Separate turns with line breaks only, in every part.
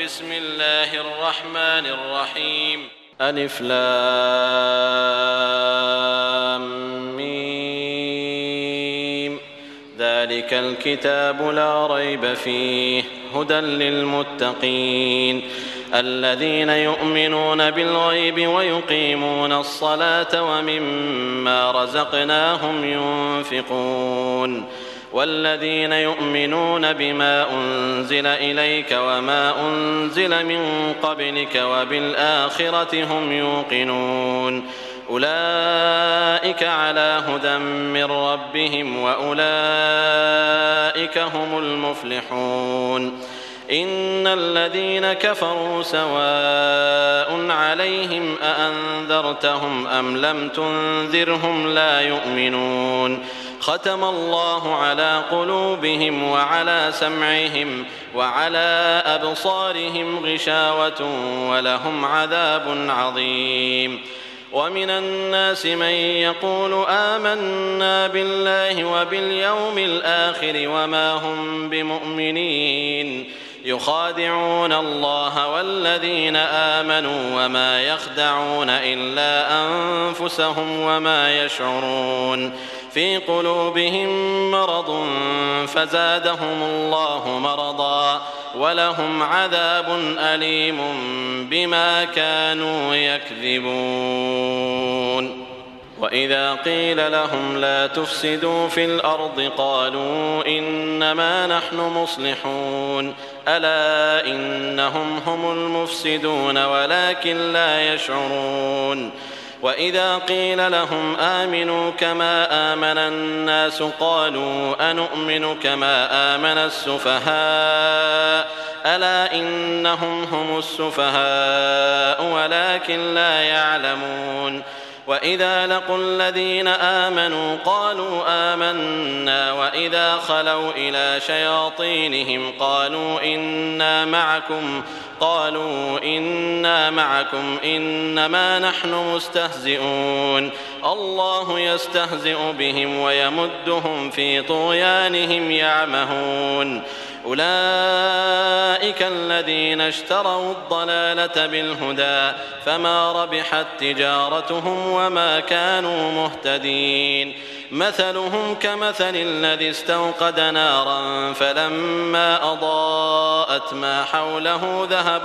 بسم الله الرحمن الرحيم. ألف لام ميم. ذلك الكتاب لا ريب فيه هدى للمتقين الذين يؤمنون بالغيب ويقيمون الصلاة ومما رزقناهم ينفقون والذين يؤمنون بما أنزل إليك وما أنزل من قبلك وبالآخرة هم يوقنون أولئك على هدى من ربهم وأولئك هم المفلحون. إن الذين كفروا سواء عليهم أأنذرتهم أم لم تنذرهم لا يؤمنون ختم الله على قلوبهم وعلى سمعهم وعلى أبصارهم غشاوة ولهم عذاب عظيم. ومن الناس من يقول آمنا بالله وباليوم الآخر وما هم بمؤمنين يخادعون الله والذين آمنوا وما يخدعون إلا أنفسهم وما يشعرون في قلوبهم مرض فزادهم الله مرضا ولهم عذاب أليم بما كانوا يكذبون. وإذا قيل لهم لا تفسدوا في الأرض قالوا إنما نحن مصلحون ألا إنهم هم المفسدون ولكن لا يشعرون. وإذا قيل لهم آمنوا كما آمن الناس قالوا أنؤمن كما آمن السفهاء ألا إنهم هم السفهاء ولكن لا يعلمون. وإذا لقوا الذين آمنوا قالوا آمنا وإذا خلوا إلى شياطينهم قالوا إنا معكم إنما نحن مستهزئون الله يستهزئ بهم ويمدهم في طغيانهم يعمهون. أولئك الذين اشتروا الضلالة بالهدى فما ربحت تجارتهم وما كانوا مهتدين. مثلهم كمثل الذي استوقد نارا فلما أضاءت ما حوله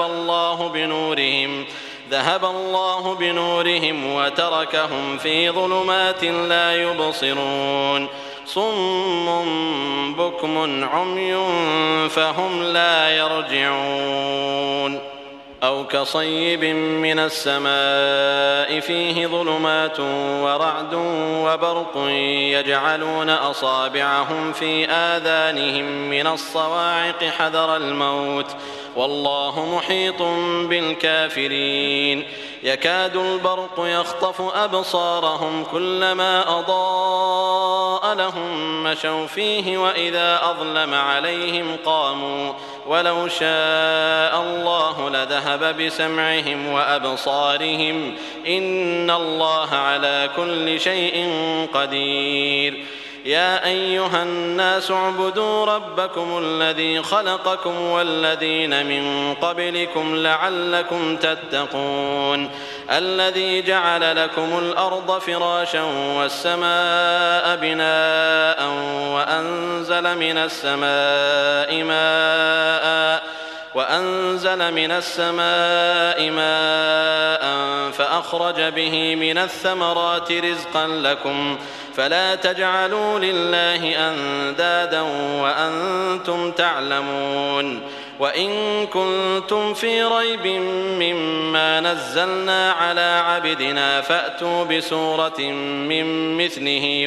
ذهب الله بنورهم وتركهم في ظلمات لا يبصرون صم بكم عمي فهم لا يرجعون. أو كصيب من السماء فيه ظلمات ورعد وبرق يجعلون أصابعهم في آذانهم من الصواعق حذر الموت والله محيط بالكافرين. يكاد البرق يخطف أبصارهم كلما أضاء لهم مشوا فيه وإذا أظلم عليهم قاموا ولو شاء الله لذهب بسمعهم وأبصارهم إن الله على كل شيء قدير. يا أيها الناس اعبدوا ربكم الذي خلقكم والذين من قبلكم لعلكم تتقون الذي جعل لكم الأرض فراشا والسماء بناء وأنزل من السماء ماء فأخرج به من الثمرات رزقا لكم فلا تجعلوا لله أندادا وأنتم تعلمون. وإن كنتم في ريب مما نزلنا على عبدنا فأتوا بسورة من مثله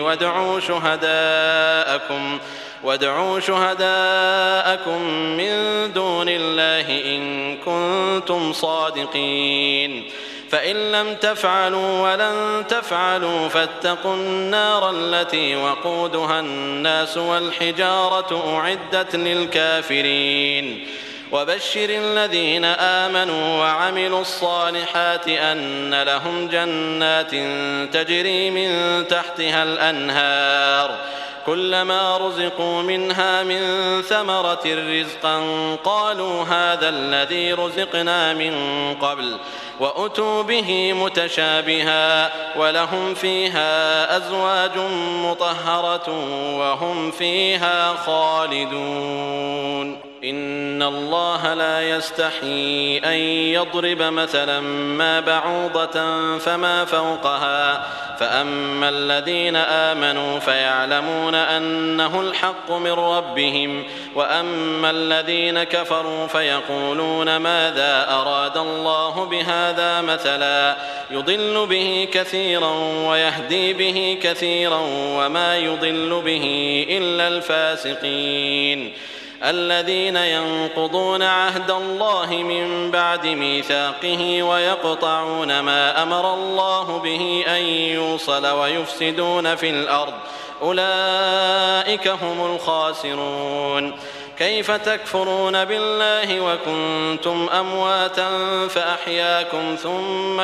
وادعوا شهداءكم من دون الله إن كنتم صادقين فإن لم تفعلوا ولن تفعلوا فاتقوا النار التي وقودها الناس والحجارة أعدت للكافرين. وبشر الذين آمنوا وعملوا الصالحات أن لهم جنات تجري من تحتها الأنهار كلما رزقوا منها من ثمرة رزقا قالوا هذا الذي رزقنا من قبل وأتوا به متشابها ولهم فيها أزواج مطهرة وهم فيها خالدون إن الله لا يستحيي أن يضرب مثلا ما بعوضة فما فوقها فأما الذين آمنوا فيعلمون أنه الحق من ربهم وأما الذين كفروا فيقولون ماذا أراد الله بهذا مثلا يضل به كثيرا ويهدي به كثيرا وما يضل به إلا الفاسقين الذين ينقضون عهد الله من بعد ميثاقه ويقطعون ما أمر الله به أن يوصل ويفسدون في الأرض أولئك هم الخاسرون كيف تكفرون بالله وكنتم أمواتا فأحياكم ثم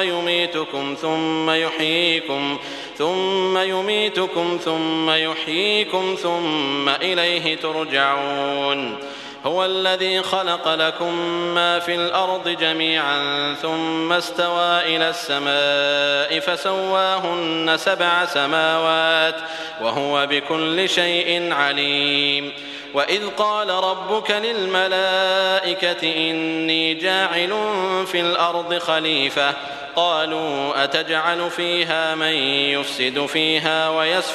يميتكم ثم يحييكم ثم إليه ترجعون هو الذي خلق لكم ما في الأرض جميعا ثم استوى إلى السماء فسواهن 7 سماوات وهو بكل شيء عليم وإذ قال ربك للملائكة إني جاعل في الأرض خليفة قالوا أتجعل فيها من يفسد فيها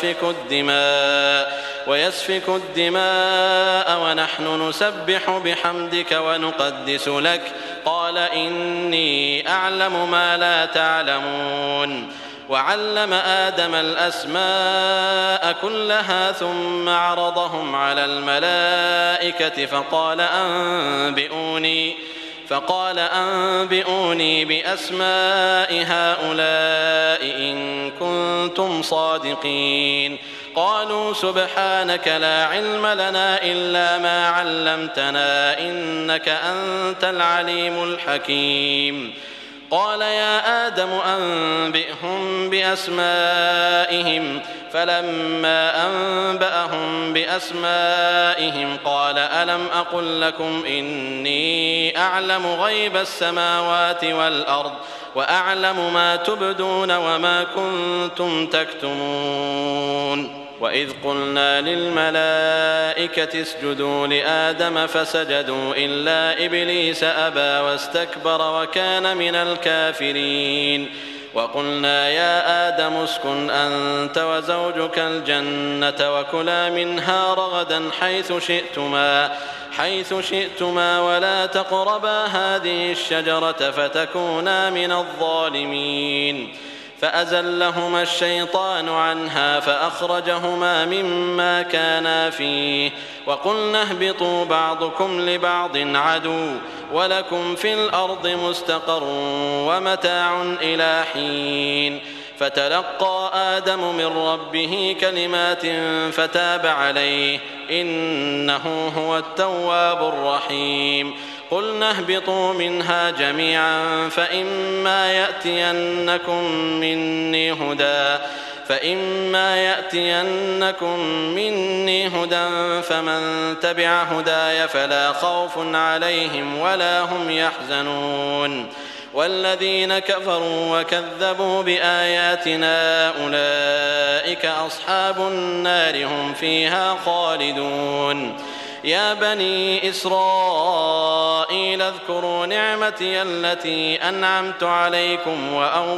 ويسفك الدماء ونحن نسبح بحمدك ونقدس لك قال إني أعلم ما لا تعلمون وعلم آدم الأسماء كلها ثم عرضهم على الملائكة فقال أنبئوني بأسماء هؤلاء إن كنتم صادقين قالوا سبحانك لا علم لنا إلا ما علمتنا إنك أنت العليم الحكيم قال يا آدم أنبئهم بأسمائهم فلما أنبأهم بأسمائهم قال ألم أقل لكم إني أعلم غيب السماوات والأرض وأعلم ما تبدون وما كنتم تكتمون وإذ قلنا للملائكة اسجدوا لآدم فسجدوا إلا إبليس أبى واستكبر وكان من الكافرين وقلنا يا آدم اسكن أنت وزوجك الجنة وكلا منها رغدا حيث شئتما ولا تقربا هذه الشجرة فتكونا من الظالمين فأزلهما الشيطان عنها فأخرجهما مما كانا فيه وقلنا اهبطوا بعضكم لبعض عدو ولكم في الأرض مستقر ومتاع إلى حين فتلقى آدم من ربه كلمات فتاب عليه إنه هو التواب الرحيم قلنا اهبطوا منها جميعا فإما يأتينكم مني هدى فمن تبع هداي فلا خوف عليهم ولا هم يحزنون والذين كفروا وكذبوا بآياتنا أولئك أصحاب النار هم فيها خالدون يا بني إسرائيل اذكروا نعمتي التي أنعمت عليكم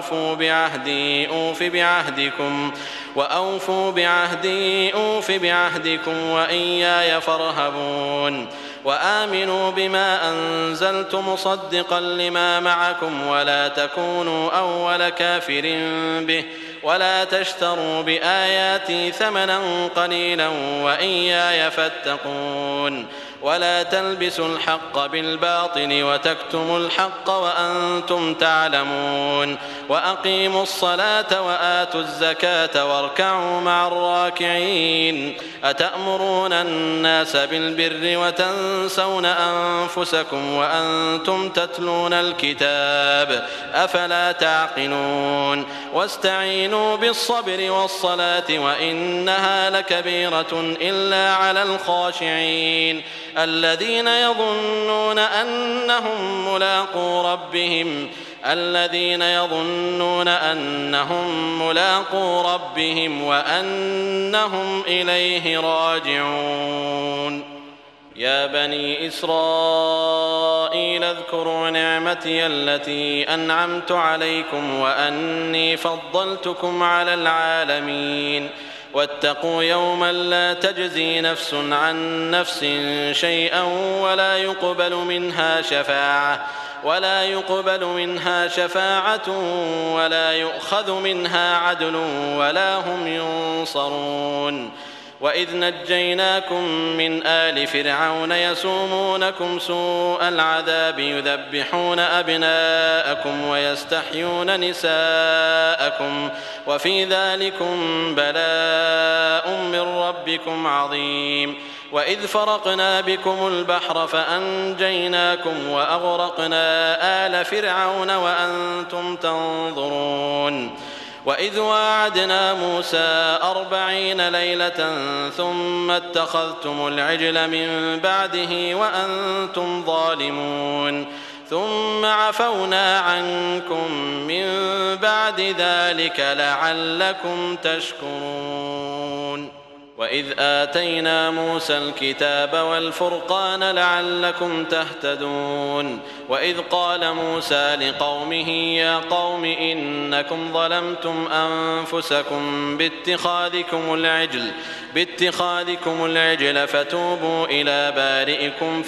وأوفوا بعهدي أوف بعهدكم وإياي فارهبون وآمنوا بما أنزلت مصدقا لما معكم ولا تكونوا أول كافر به ولا تشتروا بآياتي ثمنا قليلا وإياي فاتقون ولا تلبسوا الحق بالباطل وتكتموا الحق وأنتم تعلمون وأقيموا الصلاة وآتوا الزكاة واركعوا مع الراكعين أتأمرون الناس بالبر وتنسون أنفسكم وأنتم تتلون الكتاب أفلا تعقلون واستعينوا واستعينوا بالصبر والصلاة وإنها لكبيرة إلا على الخاشعين الذين يظنون أنهم ملاقو ربهم وأنهم إليه راجعون. يا بني إسرائيل اذكروا نعمتي التي أنعمت عليكم وأني فضلتكم على العالمين واتقوا يوما لا تجزي نفس عن نفس شيئا ولا يقبل منها شفاعة ولا يؤخذ منها عدل ولا هم ينصرون. وإذ نجيناكم من آل فرعون يسومونكم سوء العذاب يذبحون أبناءكم ويستحيون نساءكم وفي ذلكم بلاء من ربكم عظيم. وإذ فرقنا بكم البحر فأنجيناكم وأغرقنا آل فرعون وأنتم تنظرون. وإذ واعدنا موسى 40 ليلة ثم اتخذتم العجل من بعده وأنتم ظالمون ثم عفونا عنكم من بعد ذلك لعلكم تشكرون. وإذ آتينا موسى الكتاب والفرقان لعلكم تهتدون. وإذ قال موسى لقومه يا قوم إنكم ظلمتم أنفسكم باتخاذكم العجل فتوبوا إلى بارئكم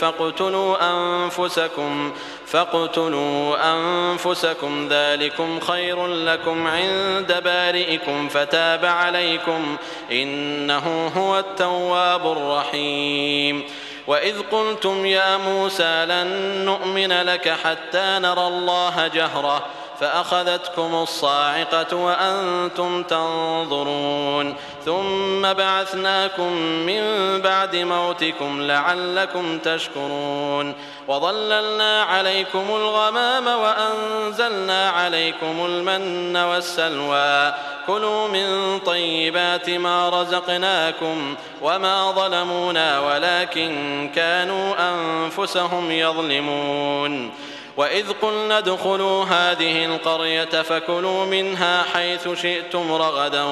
فاقتلوا أنفسكم ذلكم خير لكم عند بارئكم فتاب عليكم إنه هو التواب الرحيم. وإذ قلتم يا موسى لن نؤمن لك حتى نرى الله جهرة فأخذتكم الصاعقة وأنتم تنظرون ثم بعثناكم من بعد موتكم لعلكم تشكرون. وظللنا عليكم الغمام وأنزلنا عليكم المن والسلوى كلوا من طيبات ما رزقناكم وما ظلمونا ولكن كانوا أنفسهم يظلمون. وإذ قلنا ادخلوا هذه القرية فكلوا منها حيث شئتم رغدا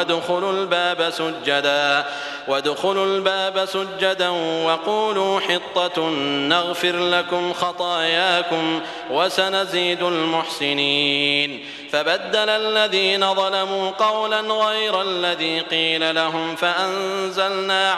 وادخلوا الباب سجدا وقولوا حطة نغفر لكم خطاياكم وسنزيد المحسنين. فبدل الذين ظلموا قولا غير الذي قيل لهم فأنزلنا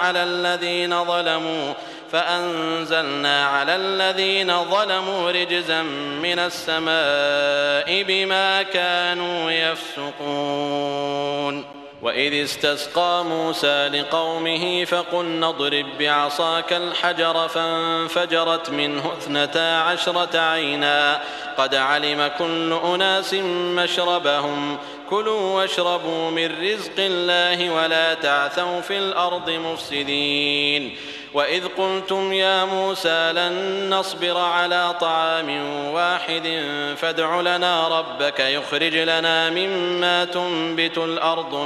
على الذين ظلموا رجزا من السماء بما كانوا يفسقون. وإذ استسقى موسى لقومه فقلنا اضرب بعصاك الحجر فانفجرت منه 12 عينا قد علم كل أناس مشربهم كلوا واشربوا من رزق الله ولا تعثوا في الأرض مفسدين. وإذ قلتم يا موسى لن نصبر على طعام واحد فادع لنا ربك يخرج لنا مما تنبت الأرض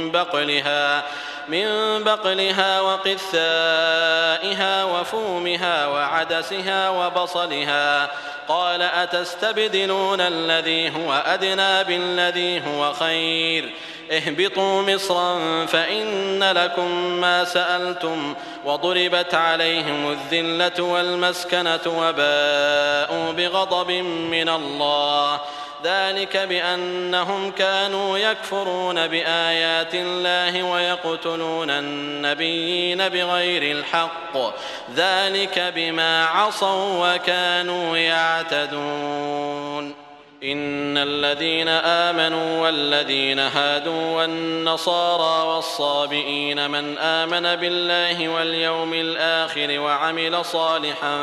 من بقلها وقثائها وفومها وعدسها وبصلها قال أتستبدلون الذي هو أدنى بالذي هو خير اهبطوا مصرا فإن لكم ما سألتم وضربت عليهم الذلة والمسكنة وباءوا بغضب من الله ذلك بأنهم كانوا يكفرون بآيات الله ويقتلون النبيين بغير الحق ذلك بما عصوا وكانوا يعتدون. إن الذين آمنوا والذين هادوا والنصارى والصابئين من آمن بالله واليوم الآخر وعمل صالحا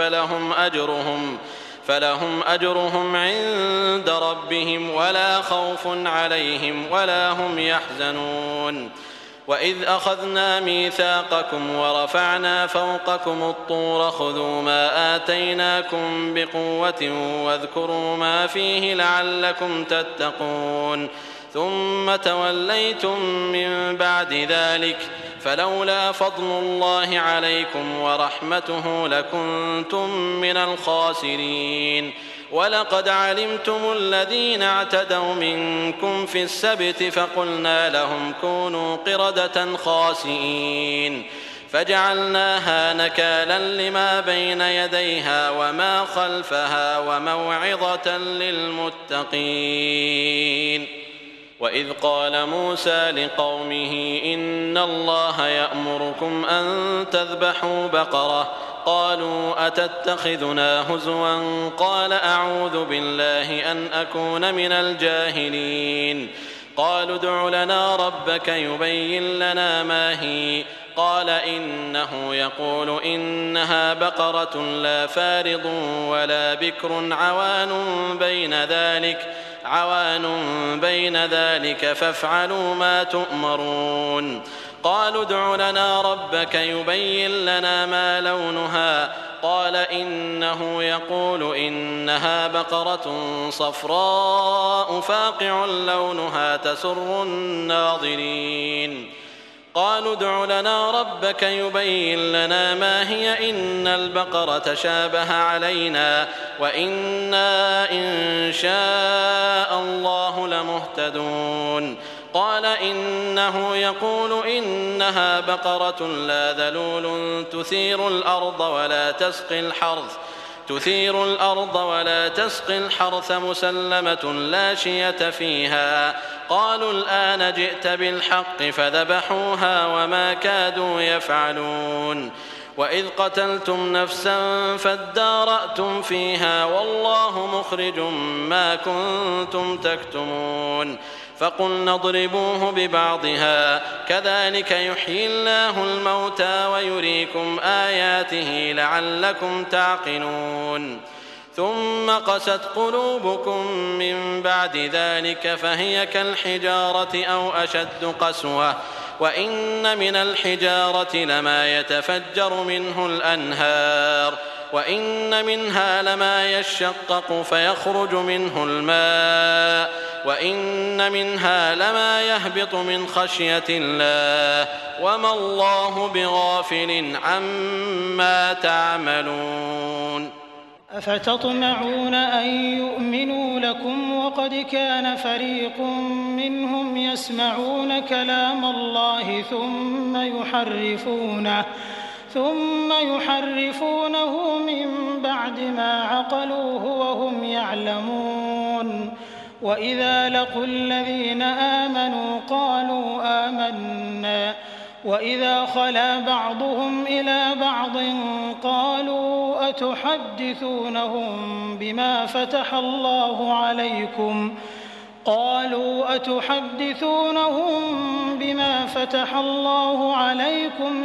فلهم أجرهم عند ربهم ولا خوف عليهم ولا هم يحزنون. وإذ أخذنا ميثاقكم ورفعنا فوقكم الطور خذوا ما آتيناكم بقوة واذكروا ما فيه لعلكم تتقون ثم توليتم من بعد ذلك فلولا فضل الله عليكم ورحمته لكنتم من الخاسرين. ولقد علمتم الذين اعتدوا منكم في السبت فقلنا لهم كونوا قردة خاسئين فجعلناها نكالا لما بين يديها وما خلفها وموعظة للمتقين. وإذ قال موسى لقومه إن الله يأمركم أن تذبحوا بقرة قالوا أتتخذنا هزوا قال أعوذ بالله أن أكون من الجاهلين. قالوا ادع لنا ربك يبين لنا ما هي قال إنه يقول إنها بقرة لا فارض ولا بكر عوان بين ذلك فافعلوا ما تؤمرون. قالوا ادع لنا ربك يبين لنا ما لونها قال إنه يقول إنها بقرة صفراء فاقع لونها تسر الناظرين. قالوا ادع لنا ربك يبين لنا ما هي إن البقرة شابه علينا وإنا إن شاء الله لمهتدون. قال إنه يقول إنها بقرة لا ذلول تثير الأرض ولا تسقي الحرث مسلمة لا شية فيها. قالوا الآن جئت بالحق فذبحوها وما كادوا يفعلون. وإذ قتلتم نفسا فادارأتم فيها والله مخرج ما كنتم تكتمون. فقلنا اضربوه ببعضها كذلك يحيي الله الموتى ويريكم آياته لعلكم تعقلون. ثم قست قلوبكم من بعد ذلك فهي كالحجارة أو أشد قسوة وإن من الحجارة لما يتفجر منه الأنهار وإن منها لما يشقق فيخرج منه الماء وإن منها لما يهبط من خشية الله وما الله بغافل عما تعملون.
أفتطمعون أن يؤمنوا لكم وقد كان فريق منهم يسمعون كلام الله ثم يحرفونه من بعد ما عقلوه وهم يعلمون. وإذا لقوا الذين آمنوا قالوا آمنا وإذا خلا بعضهم إلى بعض قالوا أتحدثونهم بما فتح الله عليكم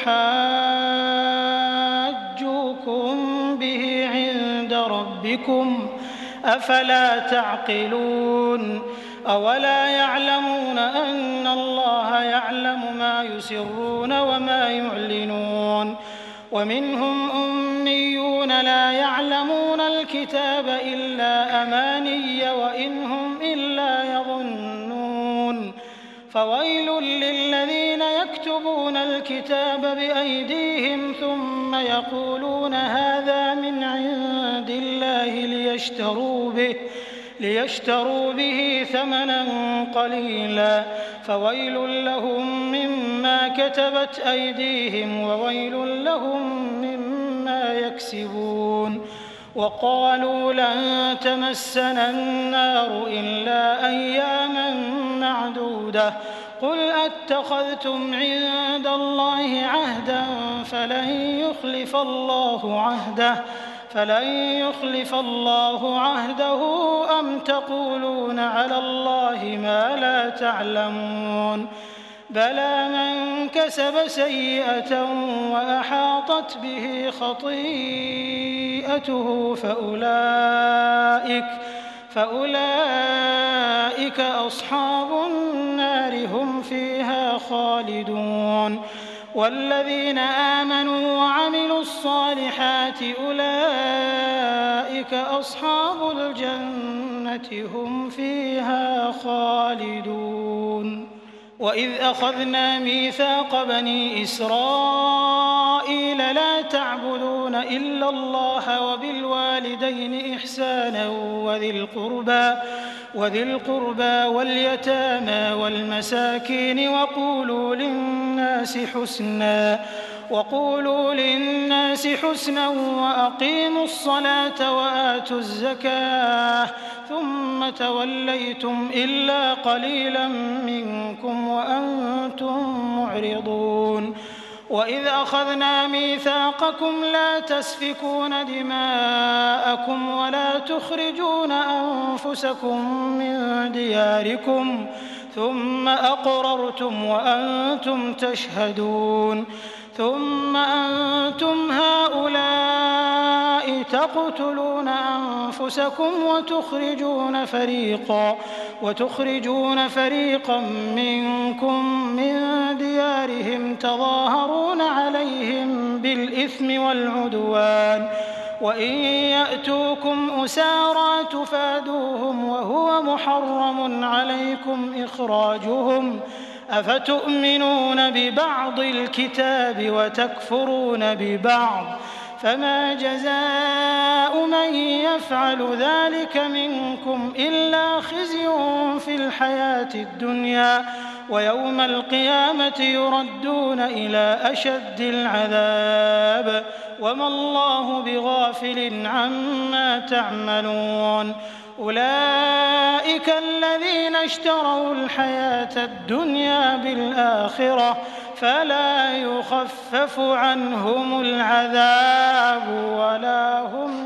ليحاجوكم به عند ربكم أفلا تعقلون. أولا يعلمون أن الله يعلم ما يسرون وما يعلنون. ومنهم أميون لا يعلمون الكتاب إلا أماني وإن هم إلا يظنون. فويل للذين يكتبون الكتاب بأيديهم ثم يقولون هذا من عند الله ليشتروا به ثمنا قليلا فويل لهم مما كتبت أيديهم وويل لهم مما يكسبون. وقالوا لن تمسنا النار إلا أياما معدودة قل أتخذتم عند الله عهدا فلن يخلف الله عهده أم تقولون على الله ما لا تعلمون. بلى من كسب سيئة وأحاطت به خطيئته فأولئك أصحاب النار هم فيها خالدون. والذين آمنوا وعملوا الصالحات أولئك أصحاب الجنة هم فيها خالدون. وإذ أخذنا ميثاق بني إسرائيل لا تعبدون إلا الله وبالوالدين إحسانا وذي القربى واليتامى والمساكين وقولوا للناس حسنا وأقيموا الصلاة وآتوا الزكاة ثم توليتم إلا قليلا منكم وأنتم معرضون. وإذ أخذنا ميثاقكم لا تسفكون دماءكم ولا تخرجون أنفسكم من دياركم ثم أقررتم وأنتم تشهدون. ثم أنتم هؤلاء تقتلون أنفسكم وتخرجون فريقا منكم من ديارهم تظاهرون عليهم بالإثم والعدوان وإن يأتوكم أسارى تفادوهم وهو محرم عليكم إخراجهم أفتؤمنون ببعض الكتاب وتكفرون ببعض فما جزاء من يفعل ذلك منكم إلا خزي في الحياة الدنيا ويوم القيامة يردون إلى أشد العذاب وما الله بغافل عما تعملون. أولئك الذين اشتروا الحياة الدنيا بالآخرة فلا يخفف عنهم العذاب ولا هم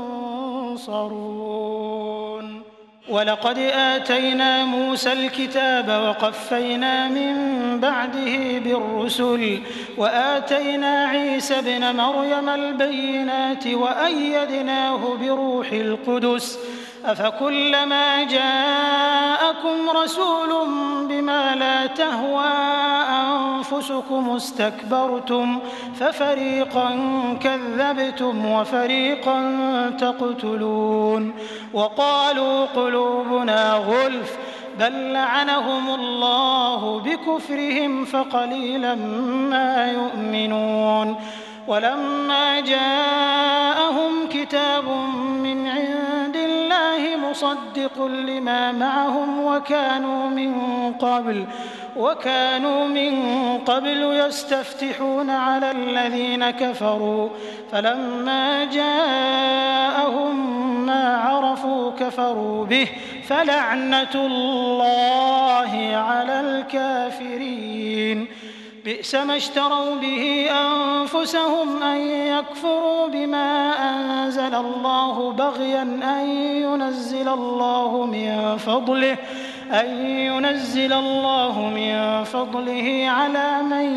ينصرون. ولقد آتينا موسى الكتاب وقفينا من بعده بالرسل وآتينا عيسى ابن مريم البينات وأيدناه بروح القدس أفكلما جاءكم رسول بما لا تهوى أنفسكم استكبرتم ففريقا كذبتم وفريقا تقتلون. وقالوا قلوبنا غلف بل لعنهم الله بكفرهم فقليلا ما يؤمنون. ولما جاءهم كتاب من عند الله مصدق لما معهم وكانوا من قبل يستفتحون على الذين كفروا فلما جاءهم ما عرفوا كفروا به فلعنة الله على الكافرين. بئس ما اشتروا به أنفسهم أن يكفروا بما أنزل الله بغيا أن ينزل الله من فضله على من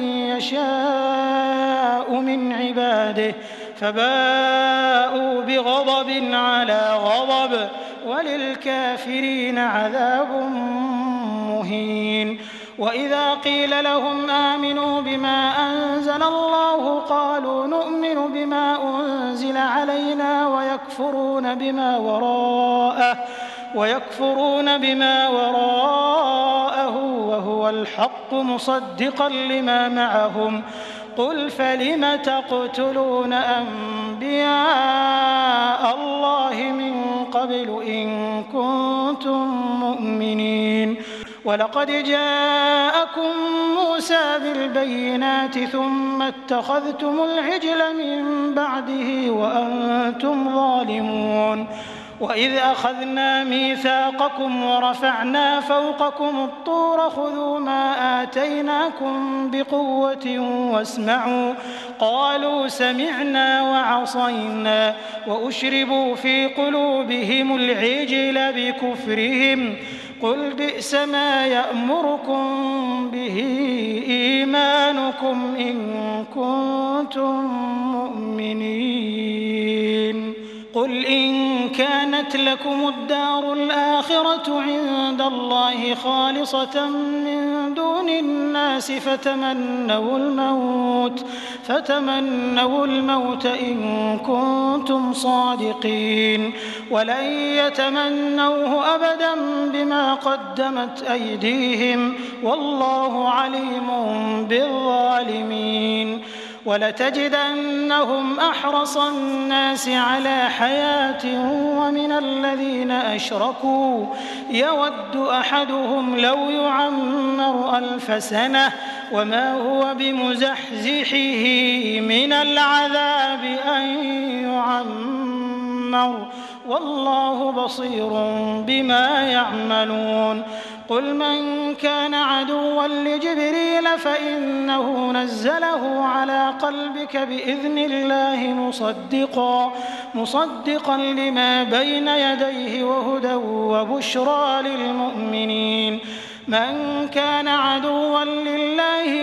يشاء من عباده فباءوا بغضب على غضب وللكافرين عذاب مهين. وإذا قيل لهم آمنوا بما أنزل الله قالوا نؤمن بما أنزل علينا ويكفرون بما وراءه وهو الحق مصدقا لما معهم قل فلم تقتلون أنبياء الله من قبل إن كنتم مؤمنين. ولقد جاءكم موسى بالبينات ثم اتخذتم العجل من بعده وأنتم ظالمون. وإذ أخذنا ميثاقكم ورفعنا فوقكم الطور خذوا ما آتيناكم بقوة واسمعوا قالوا سمعنا وعصينا وأشربوا في قلوبهم العجل بكفرهم قل بئس ما يأمركم به إيمانكم إن كنتم مؤمنين. قل إن كانت لكم الدار الآخرة عند الله خالصة من دون الناس فتمنوا الموت إن كنتم صادقين ولن يتمنوه أبدا بما قدمت أيديهم والله عليم بالظالمين ولتجدنهم أحرص الناس على حياة ومن الذين أشركوا يود أحدهم لو يعمر 1000 سنة وما هو بمزحزحه من العذاب أن يعمر والله بصير بما يعملون قل من كان عدوا لجبريل فإنه نزله على قلبك بإذن الله مصدقا لما بين يديه وهدى وبشرى للمؤمنين من كان عدوا لله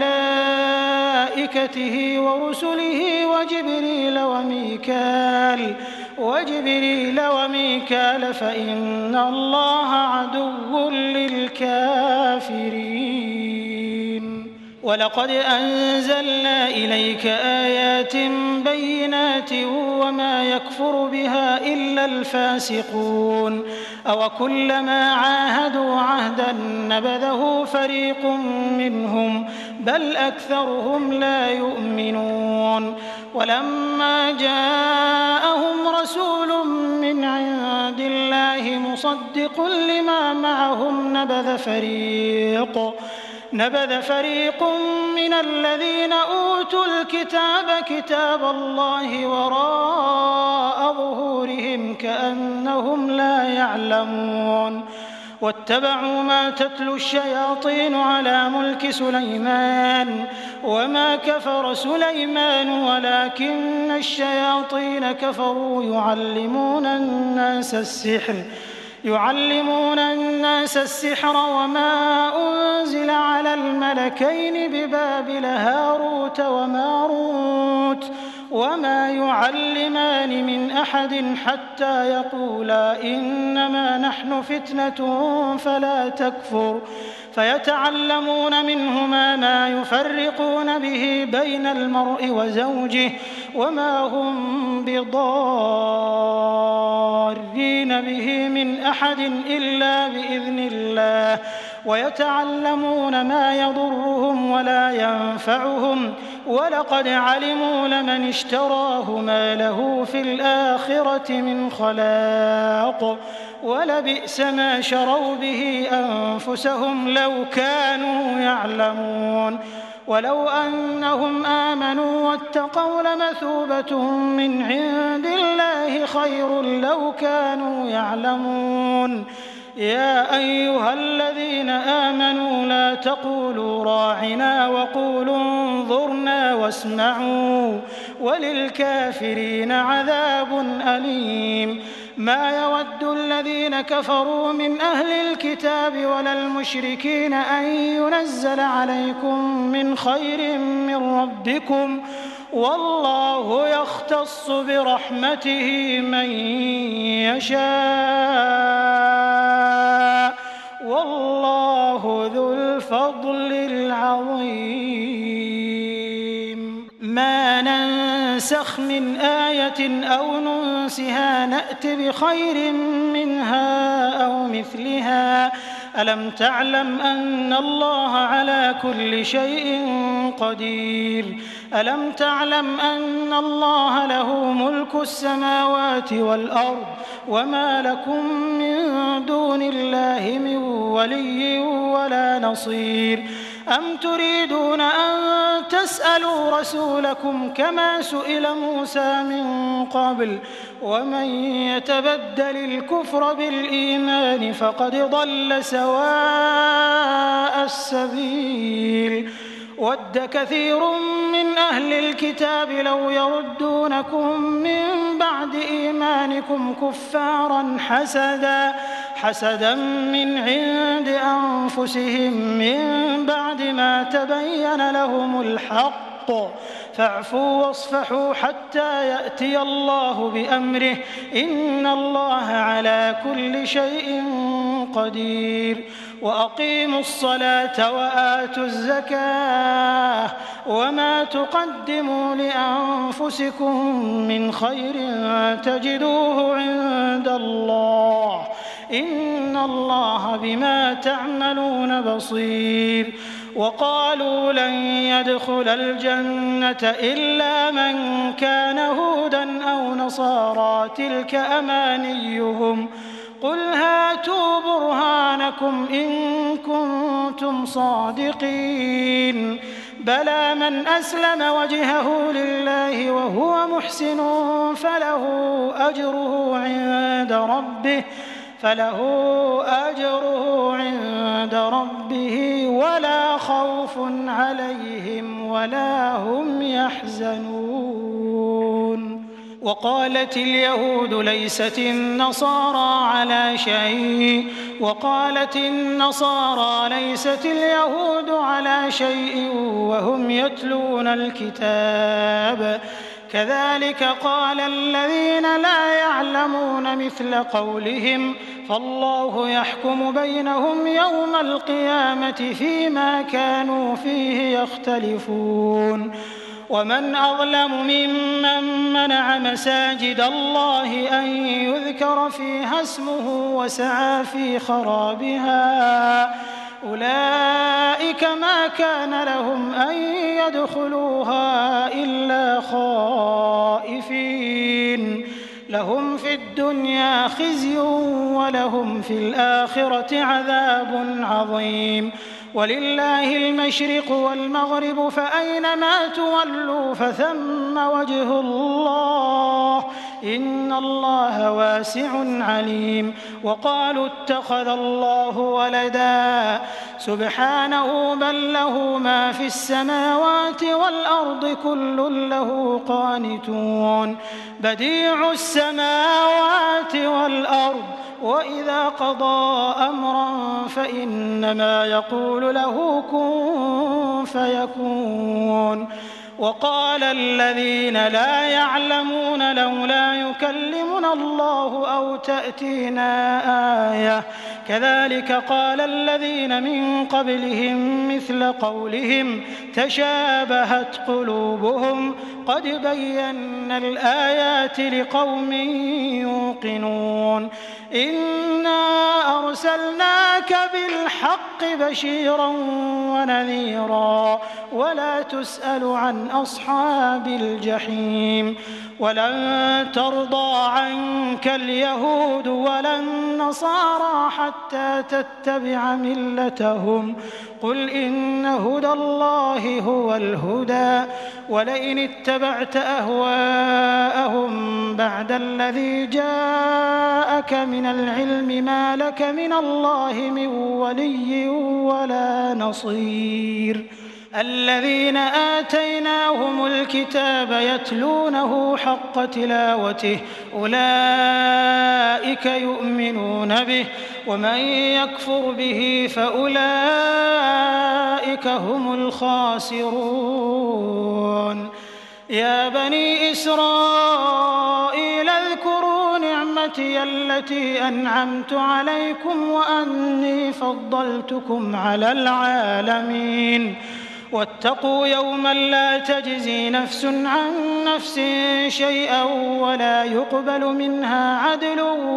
وملائكته ورسله وجبريل وميكال فإن الله عدو للكافرين ولقد أنزلنا إليك آيات بينات وما يكفر بها إلا الفاسقون أوكلما عاهدوا عهدا نبذه فريق منهم بل أكثرهم لا يؤمنون ولما جاءهم رسول من عند الله مصدق لما معهم نبذ فريق من الذين أوتوا الكتاب كتاب الله وراء ظهورهم كأنهم لا يعلمون واتبعوا ما تتلو الشياطين على ملك سليمان وما كفر سليمان ولكن الشياطين كفروا يعلمون الناس السحر وما أنزل على الملكين ببابل هاروت وماروت وما يعلمان من أحد حتى يقولا إنما نحن فتنة فلا تكفر فيتعلمون منهما ما يفرقون به بين المرء وزوجه وما هم بضارين به من أحد إلا بإذن الله ويتعلمون ما يضرهم ولا ينفعهم ولقد علموا لمن اشتراه ما له في الآخرة من خلاق ولبئس ما شروا به أنفسهم لو كانوا يعلمون ولو أنهم آمنوا واتقوا لمثوبة من عند الله خير لو كانوا يعلمون يا أيها الذين آمنوا لا تقولوا راعنا وقولوا انظرنا واسمعوا وللكافرين عذاب أليم ما يود الذين كفروا من أهل الكتاب ولا المشركين أن ينزل عليكم من خير من ربكم والله يختص برحمته من يشاء والله ذو الفضل العظيم ما ننسخ من آية أو ننسها نأت بخير منها أو مثلها ألم تعلم أن الله على كل شيء قدير ألم تعلم أن الله له ملك السماوات والأرض وما لكم من دون الله من ولي ولا نصير أم تريدون أن تسألوا رسولكم كما سئل موسى من قبل ومن يتبدل الكفر بالإيمان فقد ضل سواء السبيل ود كثير من أهل الكتاب لو يردونكم من بعد إيمانكم كفارا حسدا من عند أنفسهم من بعد ما تبين لهم الحق فاعفوا واصفحوا حتى يأتي الله بأمره إن الله على كل شيء قدير وأقيموا الصلاة وآتوا الزكاة وما تقدموا لأنفسكم من خير تجدوه عند الله إن الله بما تعملون بصير وقالوا لن يدخل الجنة إلا من كان هودا أو نصارى تلك أمانيهم قل هاتوا برهانكم إن كنتم صادقين بلى من أسلم وجهه لله وهو محسن فله أجره عند ربه ولا خوف عليهم ولا هم يحزنون وقالت اليهود ليست النصارى على شيء وقالت النصارى ليست اليهود على شيء وهم يتلون الكتاب كذلك قال الذين لا يعلمون مثل قولهم فالله يحكم بينهم يوم القيامة فيما كانوا فيه يختلفون ومن أظلم ممن منع مساجد الله أن يذكر فيها اسمه وسعى في خرابها أولئك ما كان لهم أن يدخلوها إلا خائفين لهم في الدنيا خزي ولهم في الآخرة عذاب عظيم ولله المشرق والمغرب فأينما تولوا فثم وجه الله إن الله واسع عليم وقالوا اتخذ الله ولدا سبحانه بل له ما في السماوات والأرض كل له قانتون بديع السماوات والأرض وإذا قضى أمرا فإنما يقول له كن فيكون وقال الذين لا يعلمون لولا يكلمنا الله أو تأتينا آية كذلك قال الذين من قبلهم مثل قولهم تشابهت قلوبهم قد بينا الآيات لقوم يوقنون إنا أرسلناك بالحق بشيرا ونذيرا ولا تسأل عن أصحاب الجحيم ولن ترضى عنك اليهود ولا النصارى حتى تتبع ملتهم قل إن هدى الله هو الهدى ولئن اتبعت أهواءهم بعد الذي جاءك من العلم ما لك من الله من ولي ولا نصير الذين آتيناهم الكتاب يتلونه حق تلاوته أولئك يؤمنون به ومن يكفر به فأولئك هم الخاسرون يا بني إسرائيل اذكروا نعمتي التي أنعمت عليكم وأني فضلتكم على العالمين واتقوا يوما لا تجزي نفس عن نفس شيئا ولا يقبل منها عدل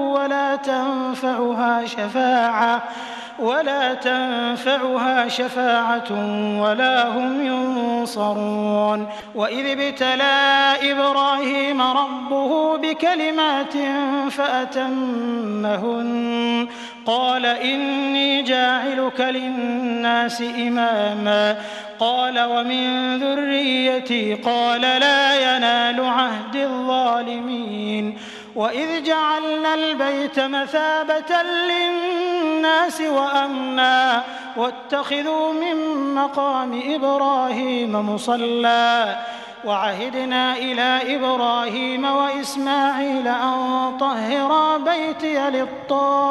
ولا تنفعها شفاعة ولا هم ينصرون وإذ ابتلى إبراهيم ربه بكلمات فأتمهن قال إني جاعلك للناس إماما قال ومن ذريتي قال لا ينال عهد الظالمين وإذ جعلنا البيت مثابة للناس وأمنا واتخذوا من مقام إبراهيم مصلى وعهدنا إلى إبراهيم وإسماعيل أن طهرا بيتي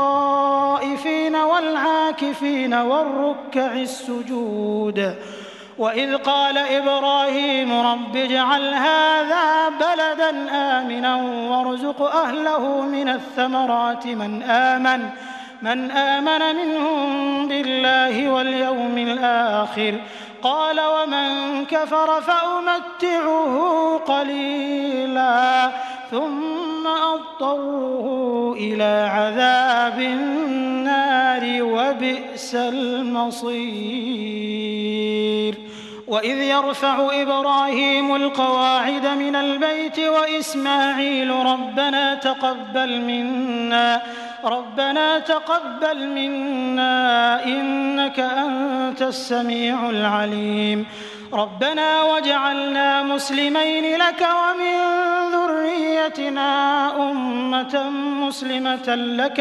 للطائفين والعاكفين والركع السجود وإذ قال إبراهيم رب اجعل هذا بلدا آمنا وارزق أهله من الثمرات من آمن منهم بالله واليوم الآخر قال ومن كفر فأمتعه قليلا ثم أضطره إلى عذاب النار وبئس المصير وإذ يرفع إبراهيم القواعد من البيت وإسماعيل ربنا تقبل منا إنك أنت السميع العليم ربنا واجعلنا مسلمين لك ومن ذريتنا أمة مسلمة لك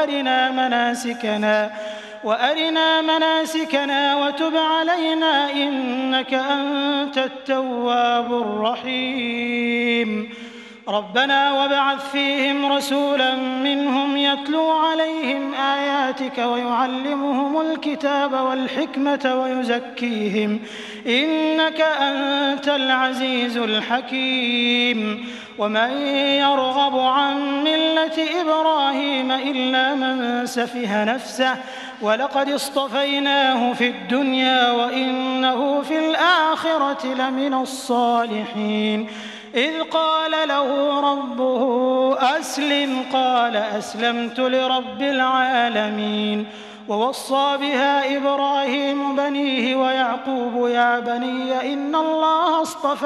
وأرنا مناسكنا وتب علينا إنك أنت التواب الرحيم ربنا وابعث فيهم رسولا منهم يتلو عليهم آياتك ويعلمهم الكتاب والحكمة ويزكيهم إنك أنت العزيز الحكيم ومن يرغب عن ملة إبراهيم إلا من سفه نفسه ولقد اصطفيناه في الدنيا وإنه في الآخرة لمن الصالحين إذ قال له ربه أسلم قال أسلمت لرب العالمين ووصى بها إبراهيم بنيه ويعقوب يا بني إن الله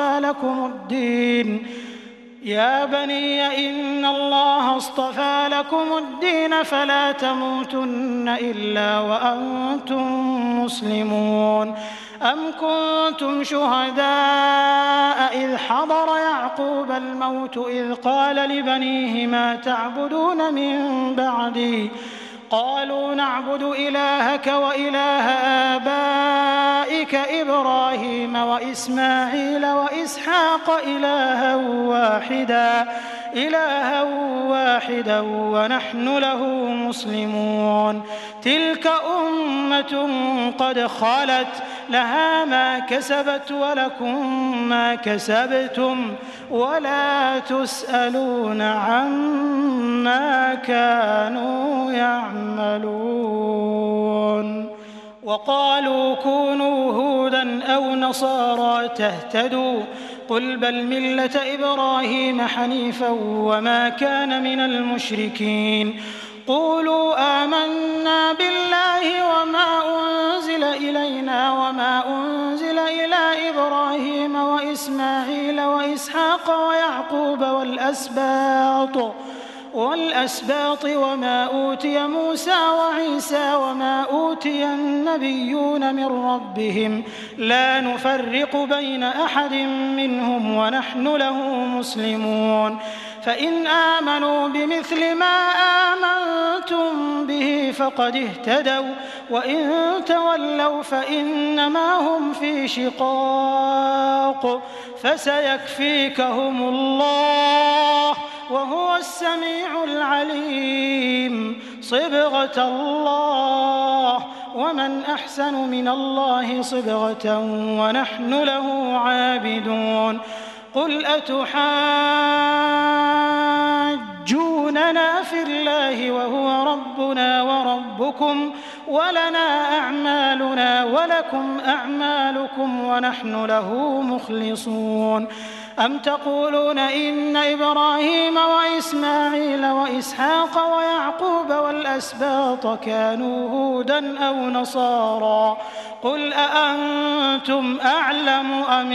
اصطفى لكم الدين فلا تموتن إلا وأنتم مسلمون أم كنتم شهداء إذ حضر يعقوب الموت إذ قال لبنيه ما تعبدون من بعدي قالوا نعبد إلهك وإله آبائك إبراهيم وإسماعيل وإسحاق إلها واحدا ونحن له مسلمون تلك أمة قد خلت لها ما كسبت ولكم ما كسبتم ولا تسألون عما كانوا يعملون وقالوا كونوا هودا أو نصارى تهتدوا قل بل ملة إبراهيم حنيفا وما كان من المشركين قولوا آمنا بالله وما أنزل إلينا وما أنزل إلى إبراهيم وإسماعيل وإسحاق ويعقوب والأسباط وما أوتي موسى وعيسى وما أوتي النبيون من ربهم لا نفرق بين أحد منهم ونحن له مسلمون فإن آمنوا بمثل ما آمنتم به فقد اهتدوا وإن تولوا فإنما هم في شقاق فسيكفيكهم الله وهو السميع العليم صبغة الله ومن أحسن من الله صبغة ونحن له عابدون قل أتحاجوننا في الله وهو ربنا وربكم ولنا أعمالنا ولكم أعمالكم ونحن له مخلصون أم تقولون إن إبراهيم وإسماعيل وإسحاق ويعقوب والأسباط كانوا هودا أو نصارى قل أأنتم أعلم أم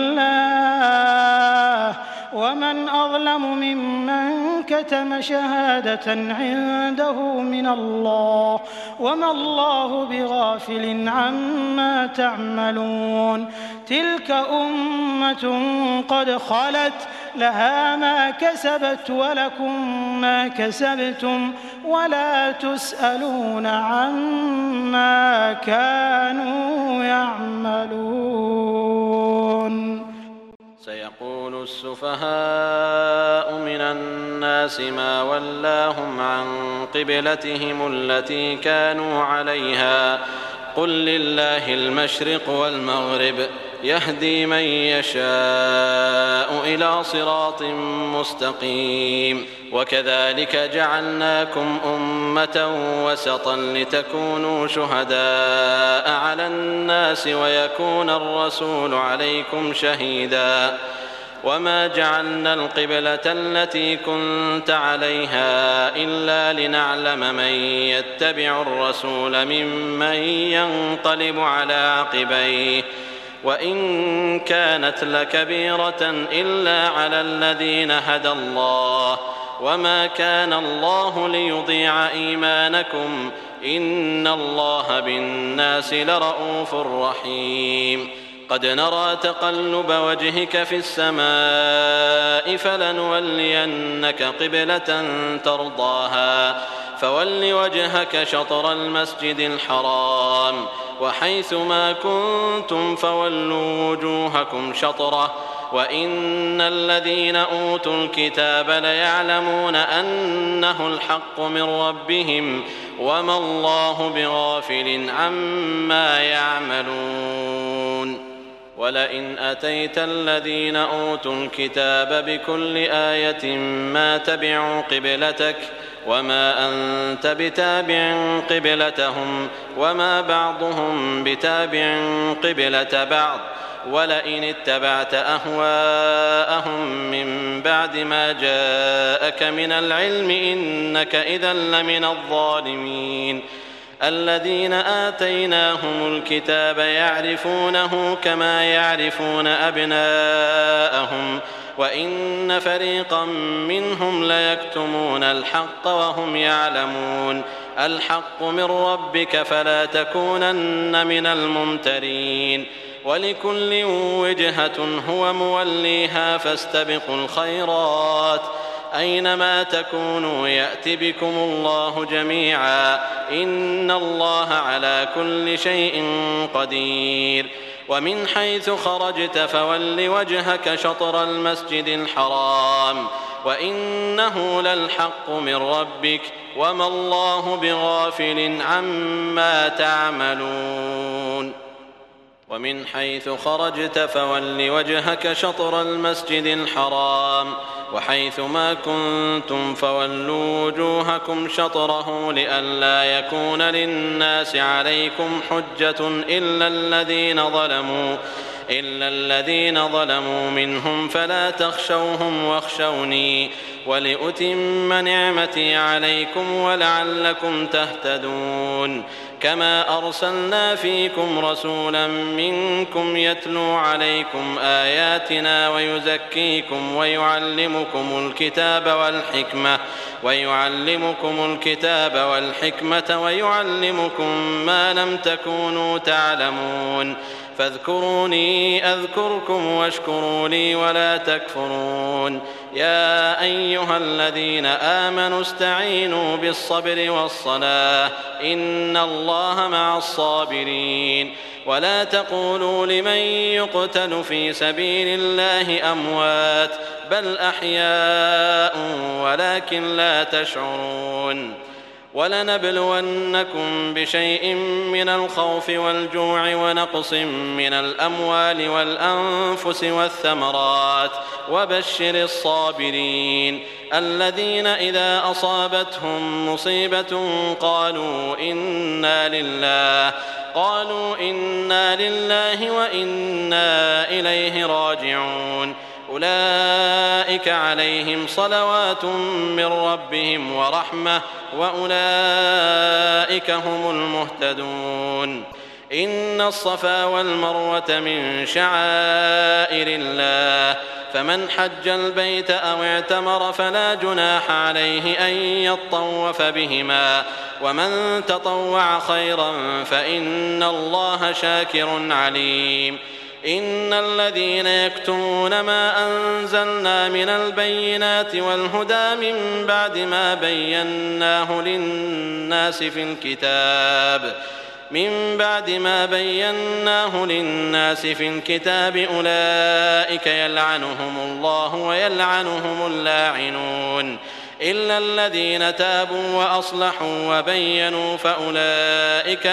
الله ومن أظلم ممن كتم شهادة عنده من الله وما الله بغافل عما تعملون تلك أمة قد خلت لها ما كسبت ولكم ما كسبتم ولا تسألون عما كانوا يعملون
سيقول السفهاء من الناس ما ولاهم عن قبلتهم التي كانوا عليها قل لله المشرق والمغرب يهدي من يشاء إلى صراط مستقيم. وكذلك جعلناكم أمة وسطا لتكونوا شهداء على الناس ويكون الرسول عليكم شهيدا. وما جعلنا القبلة التي كنت عليها إلا لنعلم من يتبع الرسول ممن ينقلب على عقبيه وإن كانت لكبيرة إلا على الذين هدى الله وما كان الله ليضيع إيمانكم إن الله بالناس لرءوف رحيم. قد نرى تقلب وجهك في السماء فلنولينك قبلة ترضاها فول وجهك شطر المسجد الحرام وحيث ما كنتم فولوا وجوهكم شطره وإن الذين أوتوا الكتاب ليعلمون أنه الحق من ربهم وما الله بغافل عما يعملون. ولئن أتيت الذين أوتوا الكتاب بكل آية ما تبعوا قبلتك وما أنت بتابع قبلتهم وما بعضهم بتابع قبلة بعض ولئن اتبعت أهواءهم من بعد ما جاءك من العلم إنك إذا لمن الظالمين. الذين آتيناهم الكتاب يعرفونه كما يعرفون أبناءهم وإن فريقا منهم ليكتمون الحق وهم يعلمون. الحق من ربك فلا تكونن من الممترين. ولكل وجهة هو موليها فاستبقوا الخيرات أينما تكونوا يأت بكم الله جميعا إن الله على كل شيء قدير. ومن حيث خرجت فول وجهك شطر المسجد الحرام وإنه للحق من ربك وما الله بغافل عما تعملون. ومن حيث خرجت فول وجهك شطر المسجد الحرام وحيث ما كنتم فولوا وجوهكم شطره لئلا يكون للناس عليكم حجة إلا الذين ظلموا منهم فلا تخشوهم واخشوني ولأتم نعمتي عليكم ولعلكم تهتدون. كما أرسلنا فيكم رسولا منكم يتلو عليكم آياتنا ويزكيكم ويعلمكم الكتاب والحكمة ويعلمكم ما لم تكونوا تعلمون. فاذكروني أذكركم واشكروا لي ولا تكفرون. يا أيها الذين آمنوا استعينوا بالصبر والصلاة إن الله مع الصابرين. ولا تقولوا لمن يقتل في سبيل الله أموات بل أحياء ولكن لا تشعرون. ولنبلونكم بشيء من الخوف والجوع ونقص من الأموال والأنفس والثمرات وبشر الصابرين الذين إذا أصابتهم مصيبة قالوا إنا لله وإنا إليه راجعون. أولئك عليهم صلوات من ربهم ورحمة وأولئك هم المهتدون. إن الصفا والمروة من شعائر الله فمن حج البيت أو اعتمر فلا جناح عليه أن يطوف بهما ومن تطوع خيرا فإن الله شاكر عليم. إن الذين يكتمون ما أنزلنا من البينات والهدى من بعد ما بيناه للناس في الكتاب أولئك يلعنهم الله ويلعنهم اللاعنون. إلا الذين تابوا وأصلحوا وبينوا فأولئك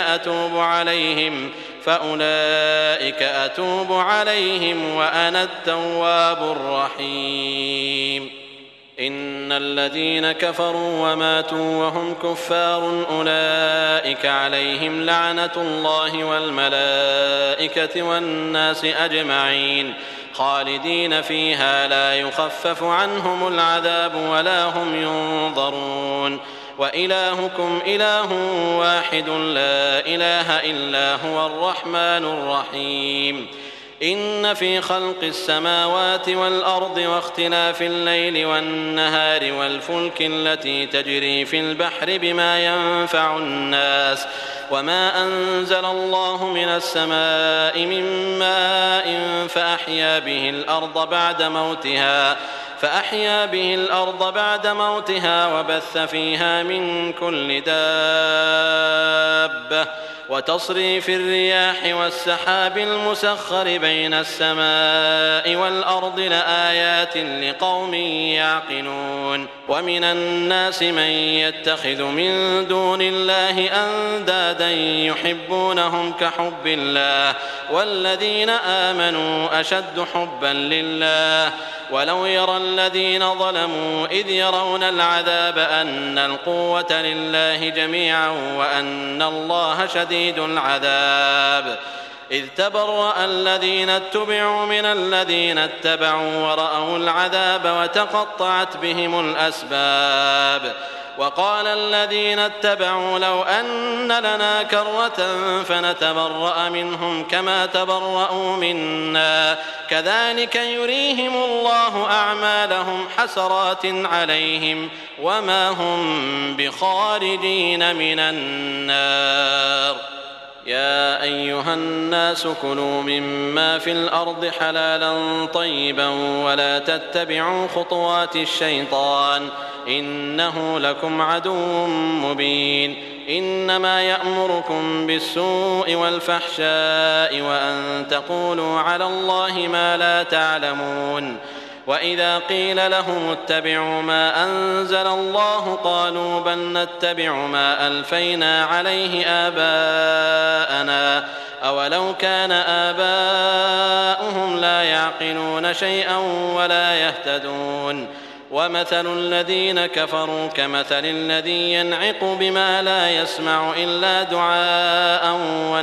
أتوب عليهم وأنا التواب الرحيم. إن الذين كفروا وماتوا وهم كفار أولئك عليهم لعنة الله والملائكة والناس أجمعين خالدين فيها لا يخفف عنهم العذاب ولا هم ينظرون. وإلهكم إله واحد لا إله إلا هو الرحمن الرحيم. إن في خلق السماوات والأرض واختلاف الليل والنهار والفلك التي تجري في البحر بما ينفع الناس وما أنزل الله من السماء من ماء فأحيا به الأرض بعد موتها وبث فيها من كل دابة وتصريف الرياح والسحاب المسخر بين السماء والأرض لآيات لقوم يعقلون. ومن الناس من يتخذ من دون الله أندادا يحبونهم كحب الله والذين آمنوا أشد حبا لله. ولو يرى الذين ظلموا إذ يرون العذاب أن القوة لله جميعا وأن الله شديد العذاب. إذ تبرأ الذين اتبعوا من الذين اتبعوا ورأوا العذاب وتقطعت بهم الأسباب. وقال الذين اتبعوا لو أن لنا كرة فنتبرأ منهم كما تبرأوا منا كذلك يريهم الله أعمالهم حسرات عليهم وما هم بخارجين من النار. يا أيها الناس كلوا مما في الأرض حلالا طيبا ولا تتبعوا خطوات الشيطان إنه لكم عدو مبين. إنما يأمركم بالسوء والفحشاء وأن تقولوا على الله ما لا تعلمون. وإذا قيل لهم اتبعوا ما أنزل الله قالوا بل نتبع ما ألفينا عليه آباءنا أولو كان آباؤهم لا يعقلون شيئا ولا يهتدون. ومثل الذين كفروا كمثل الذي ينعق بما لا يسمع إلا دعاء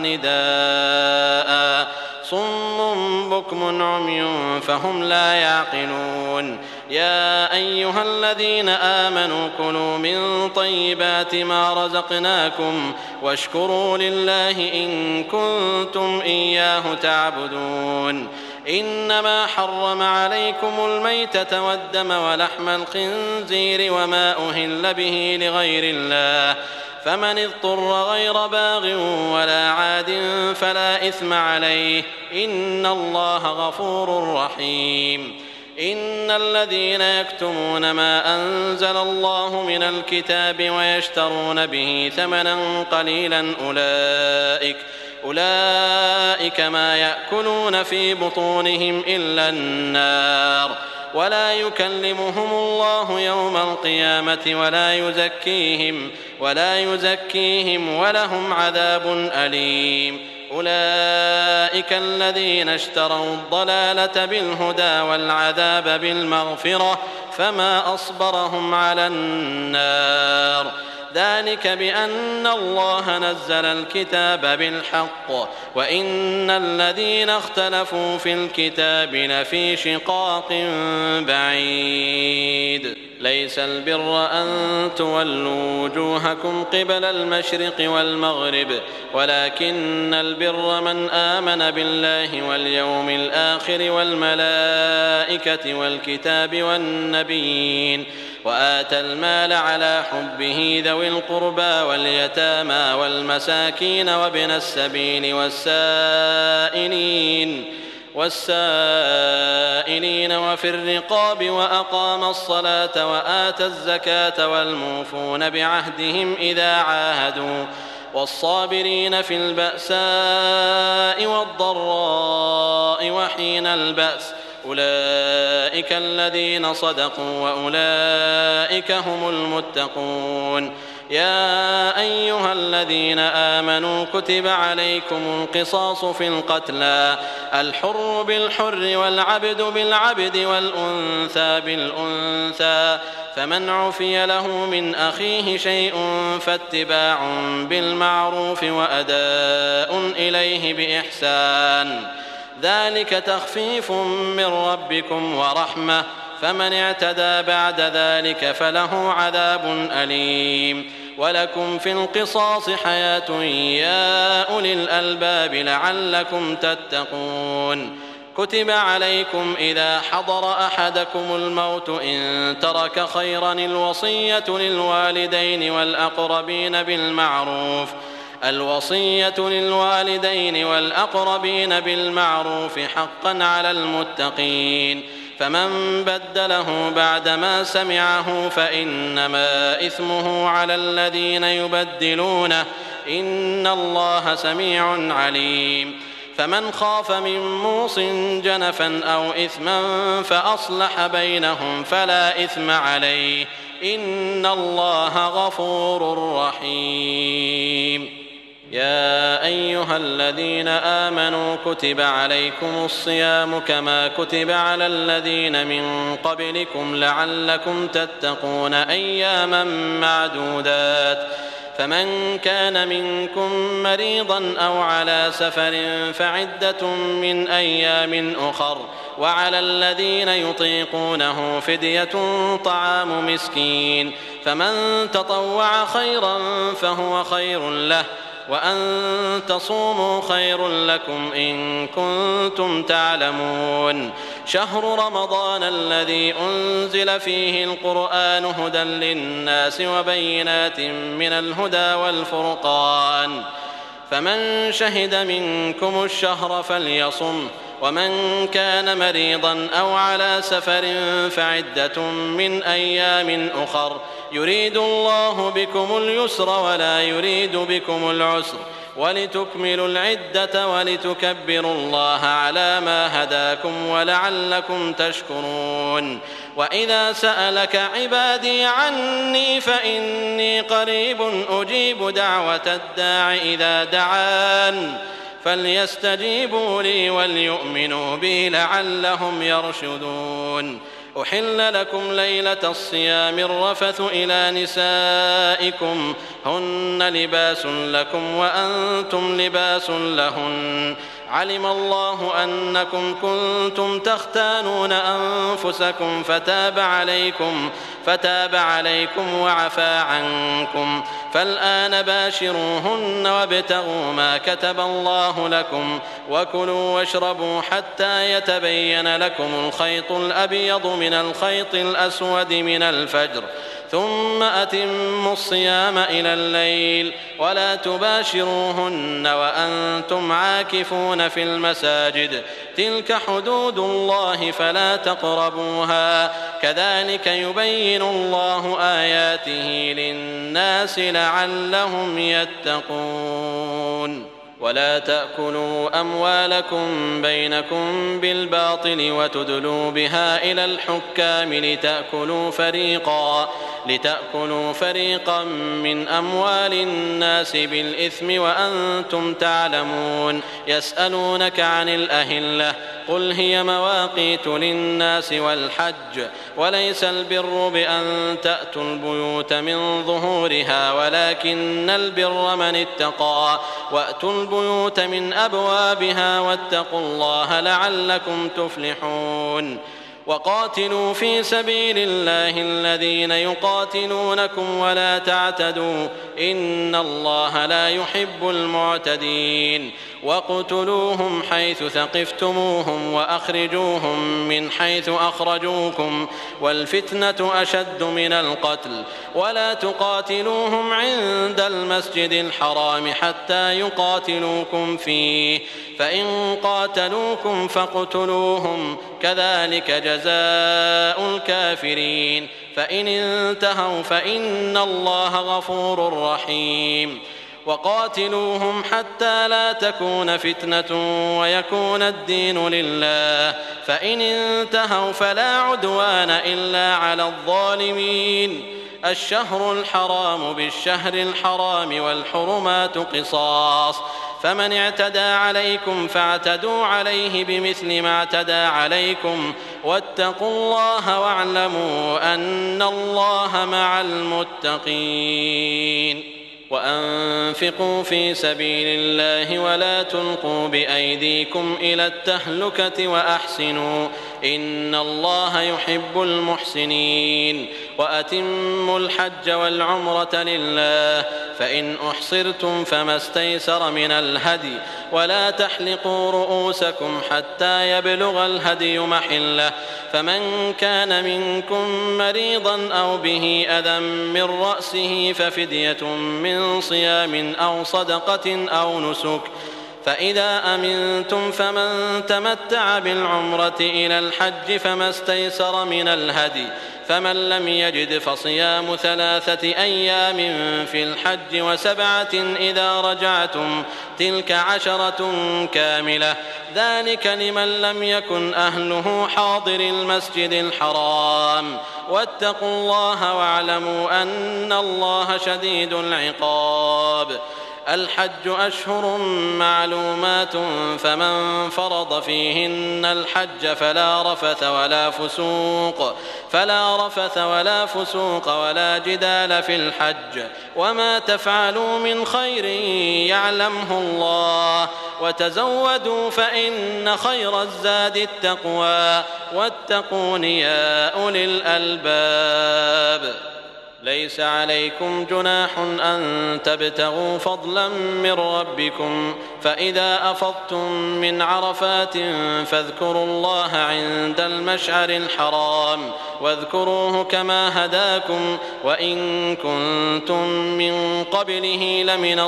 ونداء صم بكم عمي فهم لا يعقلون. يا أيها الذين آمنوا كلوا من طيبات ما رزقناكم واشكروا لله إن كنتم إياه تعبدون. إنما حرم عليكم الميتة والدم ولحم الخنزير وما أهل به لغير الله فمن اضطر غير باغ ولا عاد فلا إثم عليه إن الله غفور رحيم. إن الذين يكتمون ما أنزل الله من الكتاب ويشترون به ثمنا قليلا أولئك ما يأكلون في بطونهم إلا النار ولا يكلمهم الله يوم القيامة ولا يزكيهم ولهم عذاب أليم. أولئك الذين اشتروا الضلالة بالهدى والعذاب بالمغفرة فما أصبرهم على النار. ذلك بأن الله نزل الكتاب بالحق وإن الذين اختلفوا في الكتاب لفي شقاق بعيد. ليس البر أن تولوا وجوهكم قبل المشرق والمغرب ولكن البر من آمن بالله واليوم الآخر والملائكة والكتاب والنبيين وآتى المال على حبه ذوي القربى واليتامى والمساكين وابن السبيل والسائلين وفي الرقاب وأقام الصلاة وآتى الزكاة والموفون بعهدهم إذا عاهدوا والصابرين في البأساء والضراء وحين البأس أولئك الذين صدقوا وأولئك هم المتقون. يا أيها الذين آمنوا كتب عليكم القصاص في القتلى الحر بالحر والعبد بالعبد والأنثى بالأنثى فمن عفي له من أخيه شيء فاتباع بالمعروف وأداء إليه بإحسان ذلك تخفيف من ربكم ورحمة فمن اعتدى بعد ذلك فله عذاب أليم. ولكم في القصاص حياة يا أولي الألباب لعلكم تتقون. كتب عليكم إذا حضر أحدكم الموت إن ترك خيرا الوصية للوالدين والأقربين بالمعروف حقا على المتقين. فمن بدله بعدما سمعه فإنما إثمه على الذين يبدلونه إن الله سميع عليم. فمن خاف من موص جنفا أو إثما فأصلح بينهم فلا إثم عليه إن الله غفور رحيم. يا أيها الذين آمنوا كتب عليكم الصيام كما كتب على الذين من قبلكم لعلكم تتقون أياما معدودات. فمن كان منكم مريضا أو على سفر فعدة من أيام أخر وعلى الذين يطيقونه فدية طعام مسكين فمن تطوع خيرا فهو خير له وأن تصوموا خير لكم إن كنتم تعلمون. شهر رمضان الذي أنزل فيه القرآن هدى للناس وبينات من الهدى والفرقان فمن شهد منكم الشهر فليصم ومن كان مريضا أو على سفر فعدة من أيام أخر يريد الله بكم اليسر ولا يريد بكم العسر ولتكملوا العدة ولتكبروا الله على ما هداكم ولعلكم تشكرون. وإذا سألك عبادي عني فإني قريب أجيب دعوة الداع إذا دعان فليستجيبوا لي وليؤمنوا بي لعلهم يرشدون. أحل لكم ليلة الصيام الرفث إلى نسائكم هن لباس لكم وأنتم لباس لهن علم الله أنكم كنتم تختانون أنفسكم فتاب عليكم وعفى عنكم فالآن باشروهن وابتغوا ما كتب الله لكم وكلوا واشربوا حتى يتبين لكم الخيط الأبيض من الخيط الأسود من الفجر ثم أتموا الصيام إلى الليل ولا تباشروهن وأنتم عاكفون في المساجد تلك حدود الله فلا تقربوها كذلك يبين الله آياته للناس لعلهم يتقون. ولا تأكلوا أموالكم بينكم بالباطل وتدلوا بها إلى الحكام لتأكلوا فريقا من أموال الناس بالإثم وأنتم تعلمون. يسألونك عن الأهلة قل هي مواقيت للناس والحج وليس البر بأن تأتوا البيوت من ظهورها ولكن البر من اتقى وأتوا البيوت من أبوابها واتقوا الله لعلكم تفلحون. وقاتلوا في سبيل الله الذين يقاتلونكم ولا تعتدوا إن الله لا يحب المعتدين. واقتلوهم حيث ثقفتموهم وأخرجوهم من حيث أخرجوكم والفتنة أشد من القتل ولا تقاتلوهم عند المسجد الحرام حتى يقاتلوكم فيه فإن قاتلوكم فاقتلوهم كذلك جزاء الكافرين فإن انتهوا فإن الله غفور رحيم. وقاتلوهم حتى لا تكون فتنة ويكون الدين لله، فإن انتهوا فلا عدوان إلا على الظالمين. الشهر الحرام بالشهر الحرام والحرمات قصاص، فمن اعتدى عليكم فاعتدوا عليه بمثل ما اعتدى عليكم، واتقوا الله واعلموا أن الله مع المتقين. وأنفقوا في سبيل الله ولا تلقوا بأيديكم إلى التهلكة وأحسنوا إن الله يحب المحسنين. وأتموا الحج والعمرة لله، فإن أحصرتم فما استيسر من الهدي، ولا تحلقوا رؤوسكم حتى يبلغ الهدي محله، فمن كان منكم مريضا أو به أذى من رأسه ففدية من صيام أو صدقة أو نسك، فإذا أمنتم فمن تمتع بالعمرة إلى الحج فما استيسر من الهدي، فمن لم يجد فصيام 3 أيام في الحج و7 إذا رجعتم، تلك 10 كاملة، ذلك لمن لم يكن أهله حاضر المسجد الحرام. واتقوا الله واعلموا أن الله شديد العقاب. الحج أشهر معلومات، فمن فرض فيهن الحج فلا رفث ولا فسوق ولا جدال في الحج، وما تفعلوا من خير يعلمه الله، وتزودوا فإن خير الزاد التقوى، واتقون يا أولي الألباب. ليس عليكم جناح أن تبتغوا فضلا من ربكم، فإذا أفضتم من عرفات فاذكروا الله عند المشعر الحرام، واذكروه كما هداكم، وإن كنتم من قبله لمن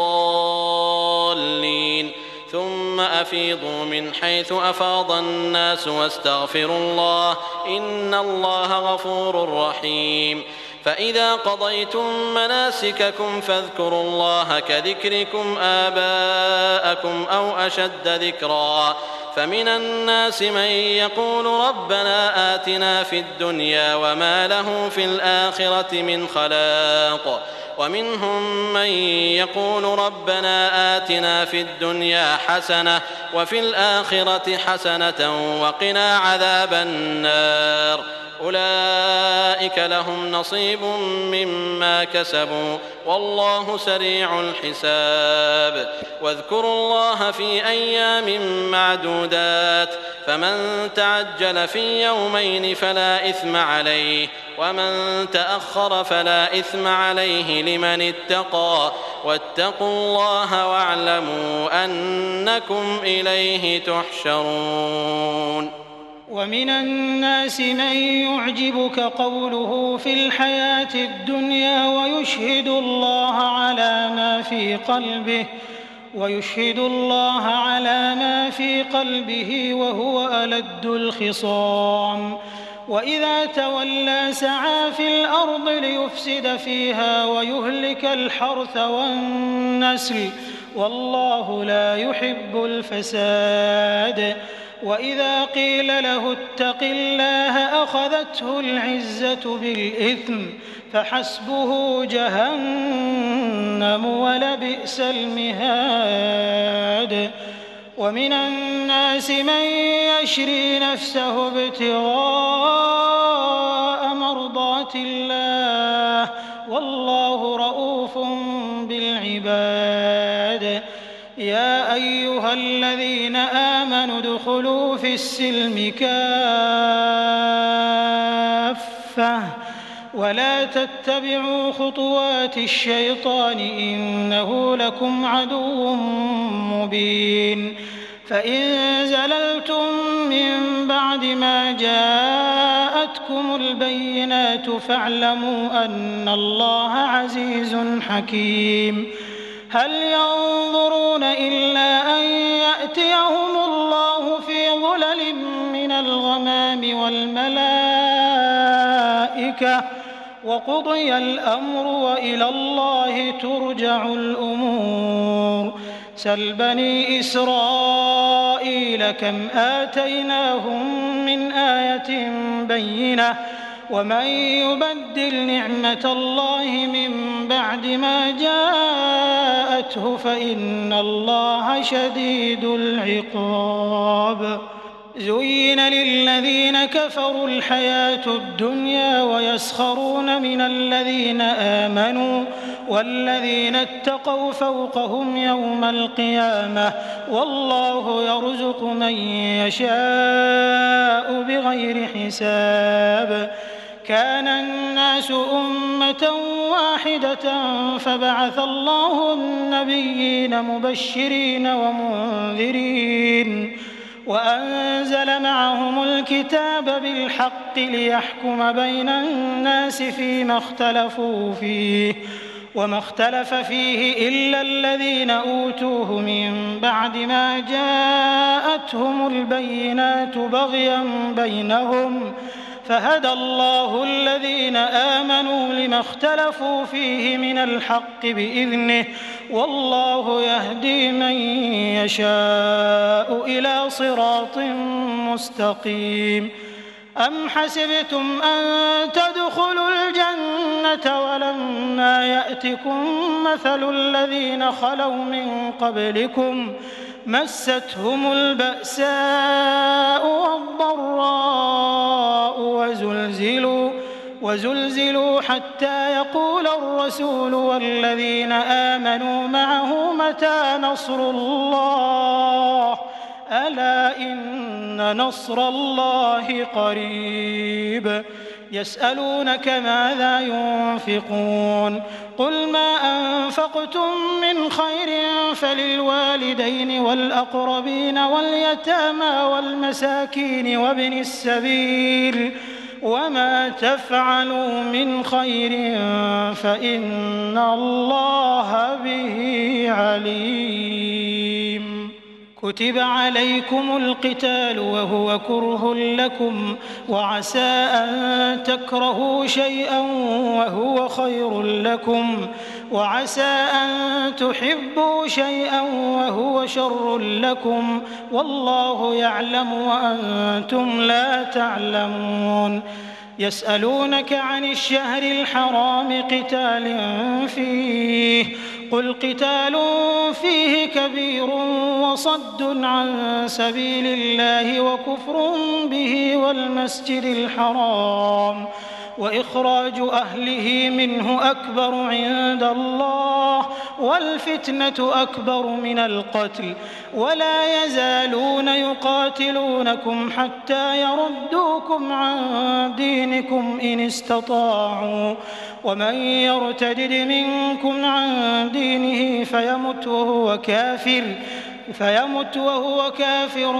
الضالين. ثم أفيضوا من حيث أفاض الناس واستغفروا الله إن الله غفور رحيم. فإذا قضيتم مناسككم فاذكروا الله كذكركم آباءكم أو أشد ذكرا، فمن الناس من يقول ربنا آتنا في الدنيا وما له في الآخرة من خلاق، ومنهم من يقول ربنا آتنا في الدنيا حسنة وفي الآخرة حسنة وقنا عذاب النار. أولئك لهم نصيب مما كسبوا والله سريع الحساب. واذكروا الله في أيام معدودات، فمن تعجل في يومين فلا إثم عليه، ومن تأخر فلا إثم عليه لمن اتقى، واتقوا الله واعلموا أنكم إليه تحشرون.
ومن الناس من يعجبك قوله في الحياة الدنيا ويشهد الله على ما في قلبه وهو ألد الخصام. وإذا تولى سعى في الأرض ليفسد فيها ويهلك الحرث والنسل، والله لا يحب الفساد. وإذا قيل له اتق الله أخذته العزة بالإثم، فحسبه جهنم ولبئس المهاد. ومن الناس من يشري نفسه ابتغاء مرضات الله، والله رؤوف بالعباد. يا أيها الذين آمنوا ادخلوا في السلم كافة ولا تتبعوا خطوات الشيطان إنه لكم عدو مبين. فإن زللتم من بعد ما جاءتكم البينات فاعلموا أن الله عزيز حكيم. هل ينظرون إلا أن يأتيهم الله في ظلل من الغمام وقضي الأمر وإلى الله ترجع الأمور. سل بني إسرائيل كم آتيناهم من آية بينة ومن يبدل نعمة الله من بعد ما جاءته فإن الله شديد العقاب. زين للذين كفروا الحياة الدنيا ويسخرون من الذين آمنوا والذين اتقوا فوقهم يوم القيامة والله يرزق من يشاء بغير حساب. كان الناس أمة واحدة فبعث الله النبيين مبشرين ومنذرين وأنزل معهم الكتاب بالحق ليحكم بين الناس فيما اختلفوا فيه وما اختلف فيه إلا الذين أوتوه من بعد ما جاءتهم البينات بغيا بينهم فهدى الله الذين آمنوا لما اختلفوا فيه من الحق بإذنه والله يهدي من يشاء إلى صراط مستقيم. أم حسبتم أن تدخلوا الجنة ولما يأتكم مثل الذين خلوا من قبلكم مستهم البأساء والضراء وزلزلوا حتى يقول الرسول والذين آمنوا معه متى نصر الله ألا إن نصر الله قريب. يسألونك ماذا ينفقون قل ما أنفقتم من خير فللوالدين والأقربين واليتامى والمساكين وابن السبيل وما تفعلوا من خير فإن الله به عليم. كتب عليكم القتال وهو كره لكم وعسى أن تكرهوا شيئا وهو خير لكم وعسى أن تحبوا شيئا وهو شر لكم والله يعلم وأنتم لا تعلمون. يسألونك عن الشهر الحرام قتال فيه قل قتال فيه كبير وصد عن سبيل الله وكفر به والمسجد الحرام وإخراج أهله منه أكبر عند الله والفتنة أكبر من القتل ولا يزالون يقاتلونكم حتى يردوكم عن دينكم إن استطاعوا ومن يرتدد منكم عن دينه فيمت وهو كافر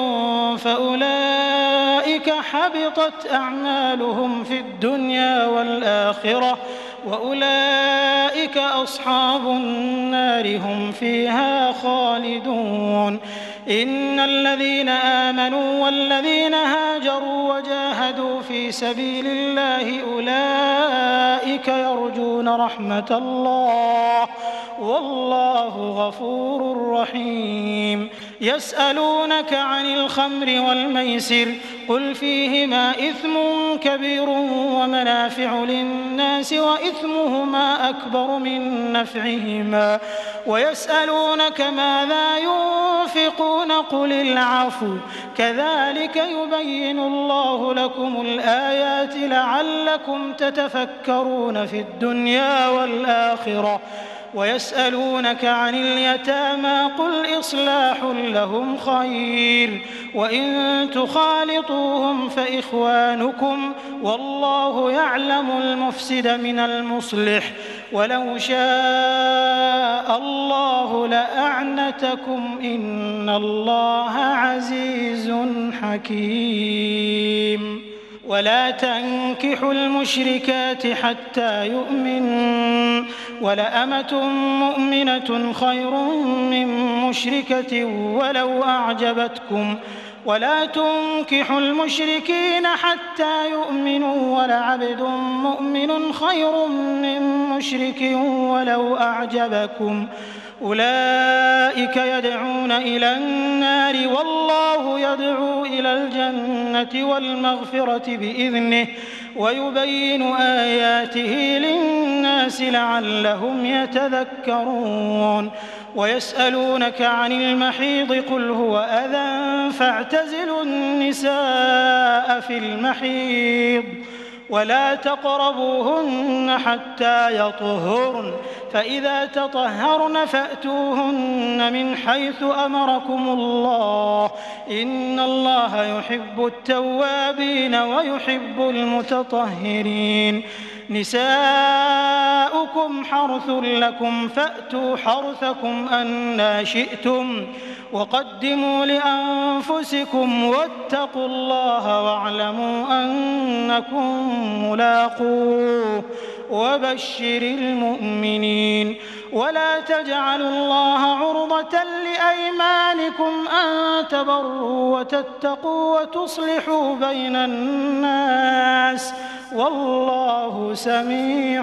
فأولئك حبطت أعمالهم في الدنيا والآخرة وأولئك أصحاب النار هم فيها خالدون. إن الذين آمنوا والذين هاجروا وجاهدوا في سبيل الله أولئك يرجون رحمة الله والله غفور رحيم. يسألونك عن الخمر والميسر قل فيهما إثم كبير ومنافع للناس وإثمهما أكبر من نفعهما ويسألونك ماذا ينفقون قل العفو كذلك يبين الله لكم الآيات لعلكم تتفكرون في الدنيا والآخرة. ويسألونك عن اليتامى قل إصلاح لهم خير وإن تخالطوهم فإخوانكم والله يعلم المفسد من المصلح ولو شاء الله لأعنتكم إن الله عزيز حكيم. ولا تنكحوا المشركات حتى يؤمنوا ولأمة مؤمنة خير من مشركة ولو أعجبتكم ولا تنكحوا المشركين حتى يؤمنوا ولعبد مؤمن خير من مشرك ولو أعجبكم أولئك يدعون إلى النار والله يدعو إلى الجنة والمغفرة بإذنه ويبين آياته للناس لعلهم يتذكرون ويسألونك عن المحيض قل هو أذى فاعتزلوا النساء في المحيض ولا تقربوهن حتى يطهرن فإذا تطهرن فأتوهن من حيث أمركم الله إن الله يحب التوابين ويحب المتطهرين نساؤكم حرث لكم فأتوا حرثكم أنى شئتم وقدموا لأنفسكم واتقوا الله واعلموا أنكم ملاقوه وبشر المؤمنين ولا تجعلوا الله عرضة لأيمانكم أن تبروا وتتقوا وتصلحوا بين الناس والله سميع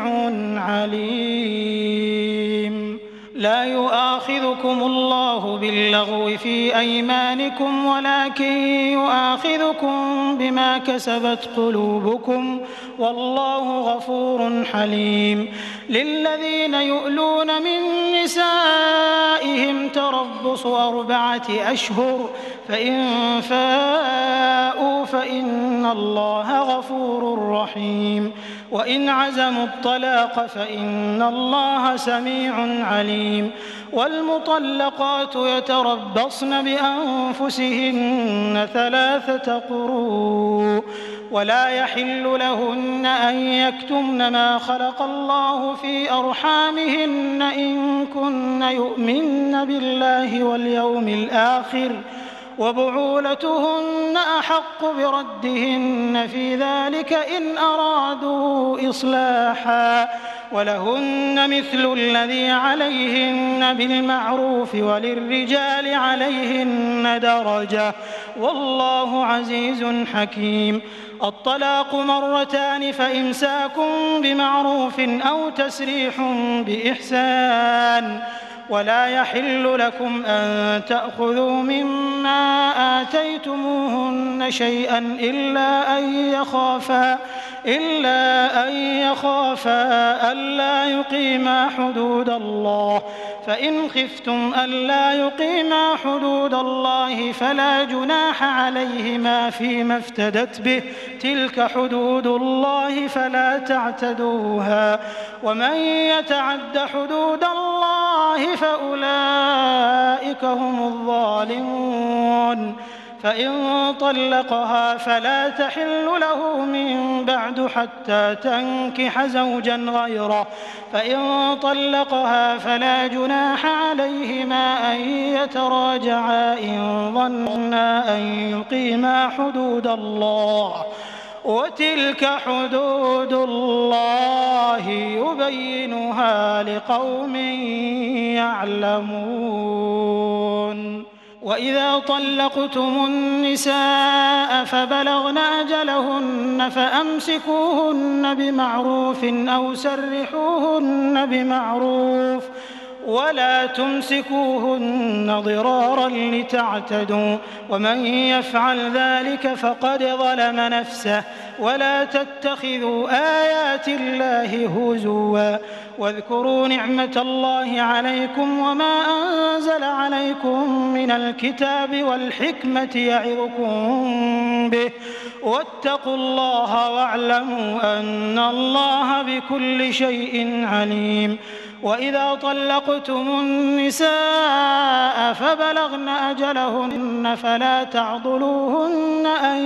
عليم لا يؤاخذكم الله باللغو في أيمانكم ولكن يؤاخذكم بما كسبت قلوبكم والله غفور حليم للذين يؤلون من نسائهم تربص 4 أشهر فإن فاءوا فإن الله غفور رحيم وإن عزموا الطلاق فإن الله سميع عليم والمطلقات يتربصن بأنفسهن 3 قروء ولا يحل لهن أن يكتمن ما خلق الله في أرحامهن إن كن يؤمن بالله واليوم الآخر وبعولتهن أحق بردهن في ذلك إن أرادوا إصلاحا ولهن مثل الذي عليهن بالمعروف وللرجال عليهن درجة والله عزيز حكيم الطلاق 2 فإمساك بمعروف أو تسريح بإحسان ولا يحل لكم أن تأخذوا مما آتيتموهن شيئا إلا أن يخافا ألا يقيما حدود الله فإن خفتم ألا يقيما حدود الله فلا جناح عليهما فيما افتدت به تلك حدود الله فلا تعتدوها ومن يتعد حدود الله فأولئك هم الظالمون فإن طلقها فلا تحل له من بعد حتى تنكح زوجا غيره فإن طلقها فلا جناح عليهما أن يتراجعا إن ظنا أن يقيما حدود الله وتلك حدود الله يبينها لقوم يعلمون وإذا طلقتم النساء فبلغن أجلهن فأمسكوهن بمعروف أو سرحوهن بمعروف ولا تمسكوهن ضرارا لتعتدوا ومن يفعل ذلك فقد ظلم نفسه ولا تتخذوا آيات الله هزوا واذكروا نعمة الله عليكم وما أنزل عليكم من الكتاب والحكمة يعظكم به واتقوا الله واعلموا أن الله بكل شيء عليم وإذا طلقتم النساء فبلغن أجلهن فلا تعضلوهن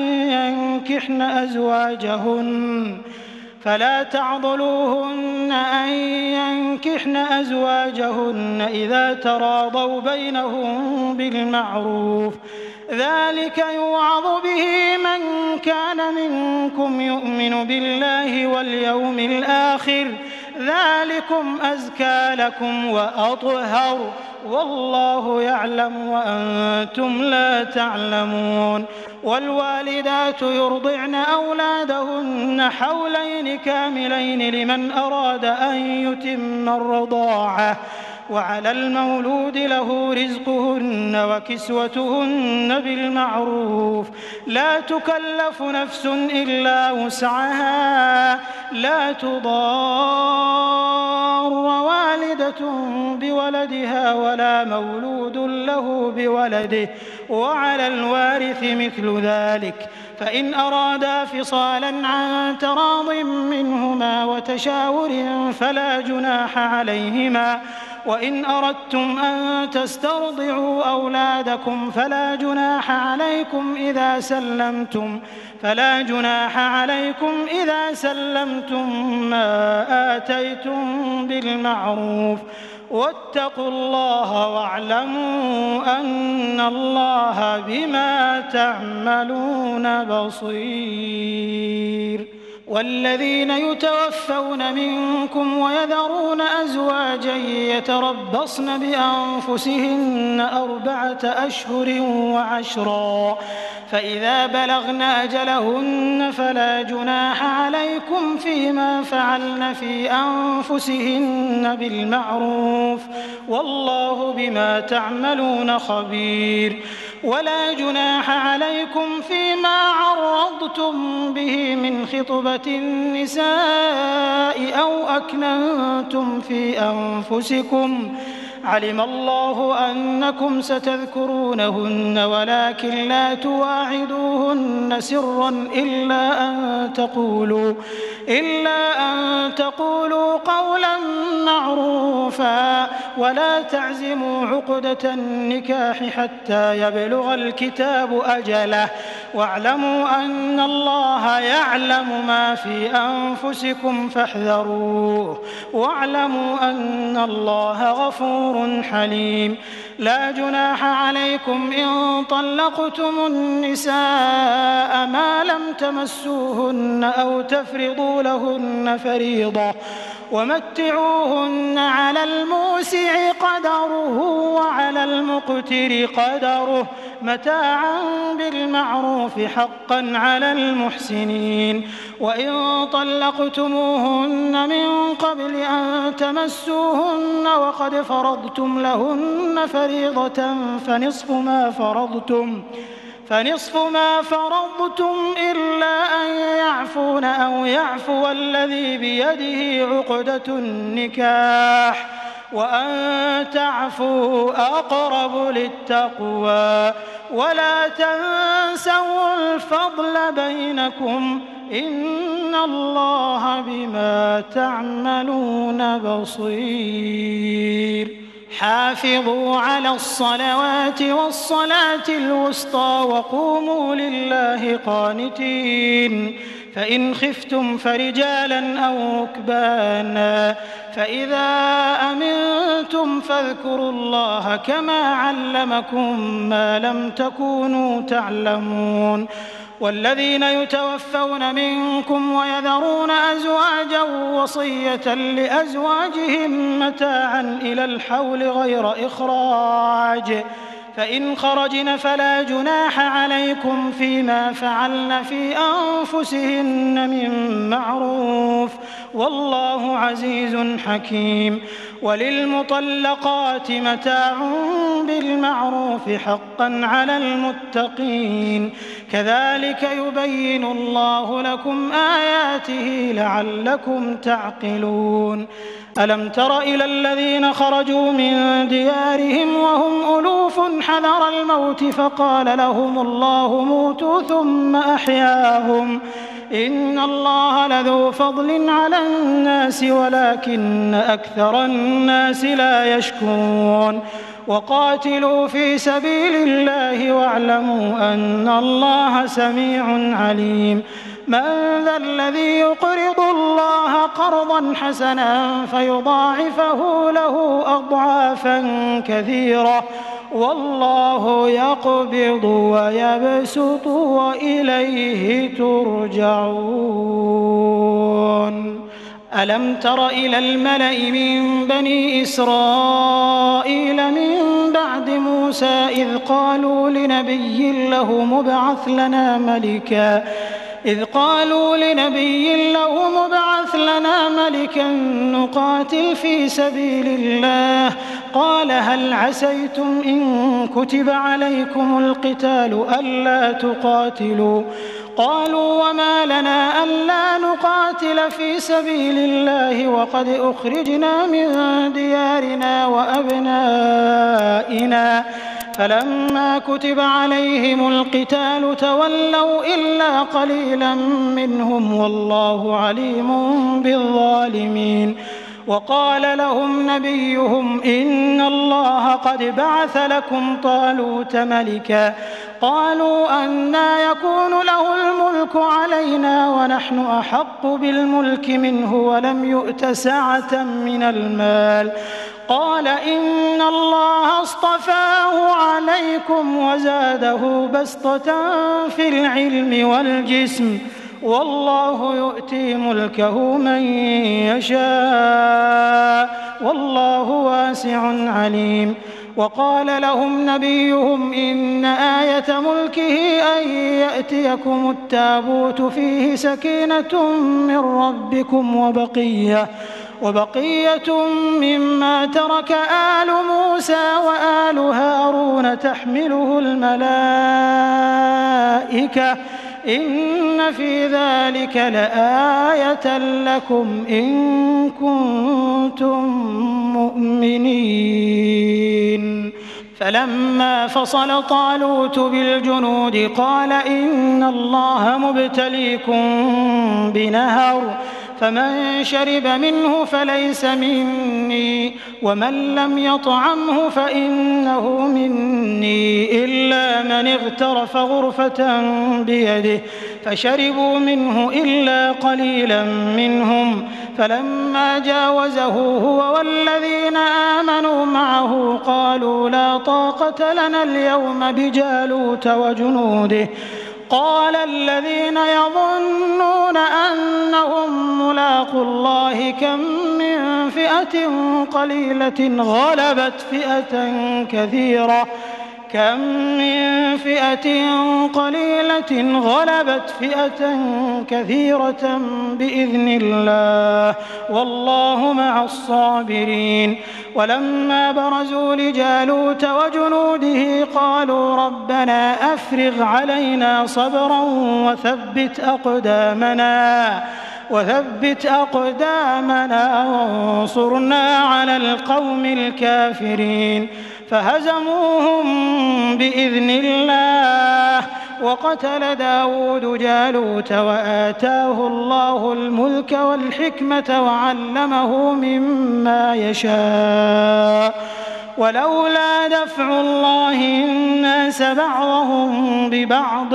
أن ينكحن أزواجهن إذا تراضوا بينهم بالمعروف ذلك يوعظ به من كان منكم يؤمن بالله واليوم الآخر ذلكم أزكى لكم وأطهر والله يعلم وأنتم لا تعلمون. والوالدات يرضعن أولادهن حولين كاملين لمن أراد أن يتم الرضاعة، وعلى المولود له رزقهن وكسوتهن بالمعروف، لا تكلف نفس إلا وسعها، لا تضار والدة بولدها ولا مولود له بولده، وعلى الوارث مثل ذلك، فإن أرادا فصالا عن تراض منهما وتشاور فلا جناح عليهما. وإن أردتم أن تسترضعوا أولادكم فلا جناح عليكم إذا سلمتم ما آتيتم بالمعروف، واتقوا الله واعلموا أن الله بما تعملون بصير. والذين يتوفون منكم ويذرون أزواجا يتربصن بأنفسهن 4 أشهر وعشرا، فإذا بلغن أجلهن فلا جناح عليكم فيما فعلن في أنفسهن بالمعروف، والله بما تعملون خبير. ولا جناح عليكم فيما عرضتم به من خطبة النساء أو أكننتم في أنفسكم، علم الله أنكم ستذكرونهن ولكن لا تواعدوهن سرا إلا أن تقولوا قولا معروفا، ولا تعزموا عقدة النكاح حتى يبلغ الكتاب أجله، واعلموا أن الله يعلم ما في أنفسكم فاحذروه، واعلموا أن الله غفور حليم. لا جناح عليكم إن طلقتم النساء ما لم تمسوهن أو تفرضوا لهن فريضة، ومتعوهن على الموسع قدره وعلى المقتر قدره متاعا بالمعروف حقا على المحسنين. وإن طلقتموهن من قبل أن تمسوهن وقد فرضتم لهن فريضة فنصف ما فرضتم إلا أن يعفون أو يعفو الذي بيده عقدة النكاح، وأن تعفوا أقرب للتقوى. ولا تنسوا الفضل بينكم إن الله بما تعملون بصير. حافظوا على الصلوات والصلاة الوسطى وقوموا لله قانتين. فإن خفتم فرجالا أو ركبانا، فإذا أمنتم فاذكروا الله كما علمكم ما لم تكونوا تعلمون. والذين يتوفون منكم ويذرون أزواجا وصية لأزواجهم متاعا إلى الحول غير إخراج، فإن خرجن فلا جناح عليكم فيما فعلن في أنفسهن من معروف، والله عزيز حكيم. وللمطلقات متاع بالمعروف حقا على المتقين، كذلك يبين الله لكم آياته لعلكم تعقلون. ألم تر إلى الذين خرجوا من ديارهم وهم ألوف حذر الموت فقال لهم الله موتوا ثم أحياهم، إن الله لذو فضل على الناس ولكن أكثر الناس لا يشكرون. وقاتلوا في سبيل الله واعلموا أن الله سميع عليم. من ذا الذي يقرض الله قرضا حسنا فيضاعفه له أضعافا كثيرة، والله يقبض ويبسط وإليه ترجعون. ألم تر إلى الملأ من بني إسرائيل من بعد موسى إذ قالوا لنبي له مبعث لنا ملكا نقاتل في سبيل الله قال هل عسيتم إن كتب عليكم القتال ألا تقاتلوا قالوا وما لنا ألا نقاتل في سبيل الله وقد أخرجنا من ديارنا وأبنائنا فلما كتب عليهم القتال تولوا إلا قليلا منهم والله عليم بالظالمين وقال لهم نبيهم إن الله قد بعث لكم طالوت ملكا قالوا أنى يكون له الملك علينا ونحن أحق بالملك منه ولم يؤت سعة من المال قال إن الله اصطفاه عليكم وزاده بسطة في العلم والجسم والله يؤتي ملكه من يشاء والله واسع عليم وقال لهم نبيهم إن آية ملكه أن يأتيكم التابوت فيه سكينة من ربكم وبقية مما ترك آل موسى وآل هارون تحمله الملائكة إن في ذلك لآية لكم إن كنتم مؤمنين فلما فصل طالوت بالجنود قال إن الله مبتليكم بنهر فمن شرب منه فليس مني ومن لم يطعمه فإنه مني إلا من اغترف غرفة بيده فشربوا منه إلا قليلا منهم فلما جاوزه هو والذين آمنوا معه قالوا لا طاقة لنا اليوم بجالوت وجنوده قال الذين يظنون أنهم ملاقو الله كم من فئة قليلة غلبت فئة كثيرة بإذن الله والله مع الصابرين ولما برزوا لجالوت وجنوده قالوا ربنا أفرغ علينا صبرا وثبت أقدامنا وانصرنا على القوم الكافرين فهزموهم بإذن الله وقتل داود جالوت وآتاه الله الملك والحكمة وعلمه مما يشاء ولولا دفع الله الناس بعضهم ببعض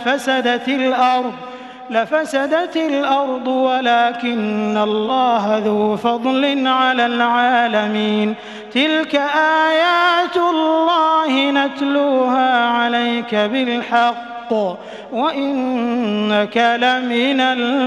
لفسدت الأرض ولكن الله ذو فضل على العالمين تلك آيات الله نتلوها عليك بالحق وإنك لمن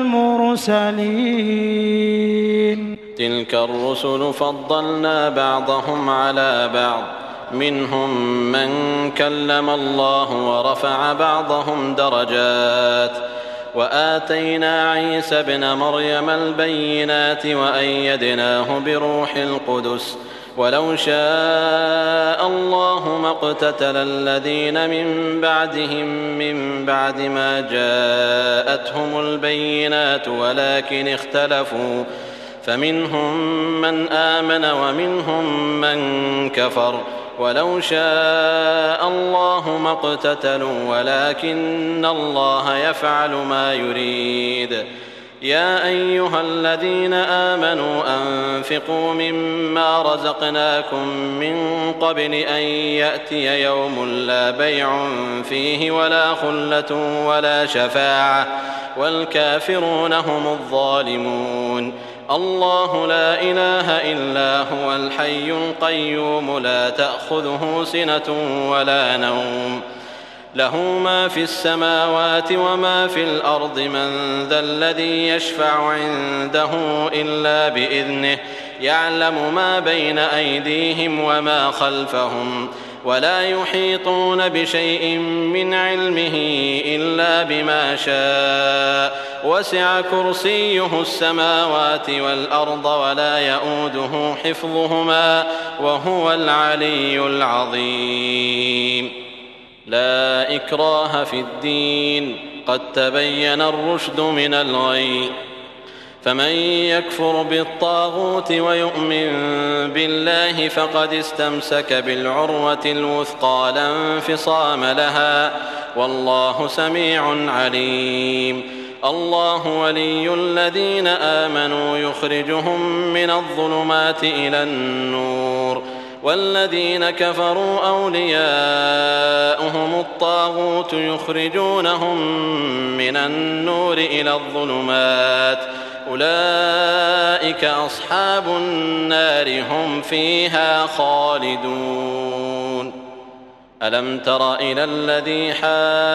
المرسلين
تلك الرسل فضلنا بعضهم على بعض منهم من كلم الله ورفع بعضهم درجات وآتينا عيسى ابن مريم البينات وأيدناه بروح القدس ولو شاء الله ما اقتتل الذين من بعدهم من بعد ما جاءتهم البينات ولكن اختلفوا فمنهم من آمن ومنهم من كفر ولو شاء الله ما اقتتلوا ولكن الله يفعل ما يريد يا أيها الذين آمنوا أنفقوا مما رزقناكم من قبل أن يأتي يوم لا بيع فيه ولا خلة ولا شفاعة والكافرون هم الظالمون الله لا إله إلا هو الحي القيوم لا تأخذه سنة ولا نوم له ما في السماوات وما في الأرض من ذا الذي يشفع عنده إلا بإذنه يعلم ما بين أيديهم وما خلفهم ولا يحيطون بشيء من علمه إلا بما شاء وسع كرسيه السماوات والأرض ولا يؤوده حفظهما وهو العلي العظيم. لا إكراه في الدين قد تبين الرشد من الغي فمن يكفر بالطاغوت ويؤمن بالله فقد استمسك بالعروة الوثقى لا انفصام لها والله سميع عليم. الله ولي الذين آمنوا يخرجهم من الظلمات إلى النور والذين كفروا أولياؤهم الطاغوت يخرجونهم من النور إلى الظلمات أولئك أصحاب النار هم فيها خالدون. ألم تر إلى الذي حاج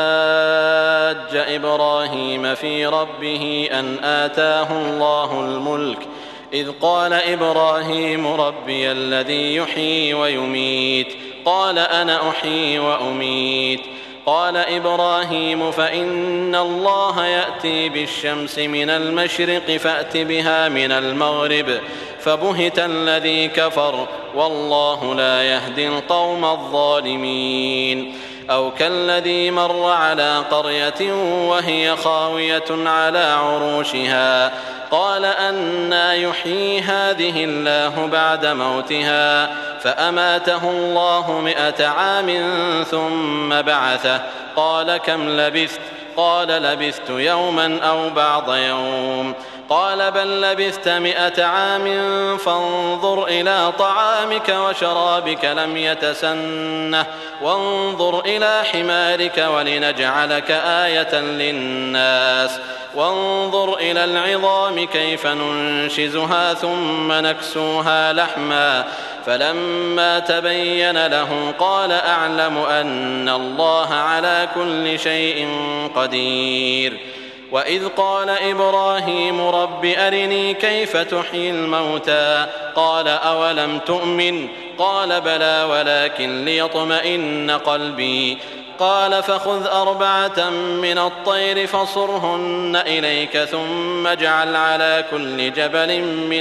إبراهيم في ربه أن آتاه الله الملك إذ قال إبراهيم ربي الذي يحيي ويميت قال أنا أحيي وأميت قال إبراهيم فإن الله يأتي بالشمس من المشرق فأت بها من المغرب فبهت الذي كفر والله لا يهدي القوم الظالمين. أو كالذي مر على قرية وهي خاوية على عروشها قال أنى يحيي هذه الله بعد موتها فأماته الله 100 عام ثم بعثه قال كم لبثت قال لبثت يوما أو بعض يوم قال بل لبثت 100 عام فانظر إلى طعامك وشرابك لم يتسنه وانظر إلى حمارك ولنجعلك آية للناس وانظر إلى العظام كيف ننشزها ثم نكسوها لحما فلما تبين له قال أعلم أن الله على كل شيء قدير. وإذ قال إبراهيم رب أرني كيف تحيي الموتى قال أولم تؤمن قال بلى ولكن ليطمئن قلبي قال فخذ 4 من الطير فصرهن إليك ثم اجعل على كل جبل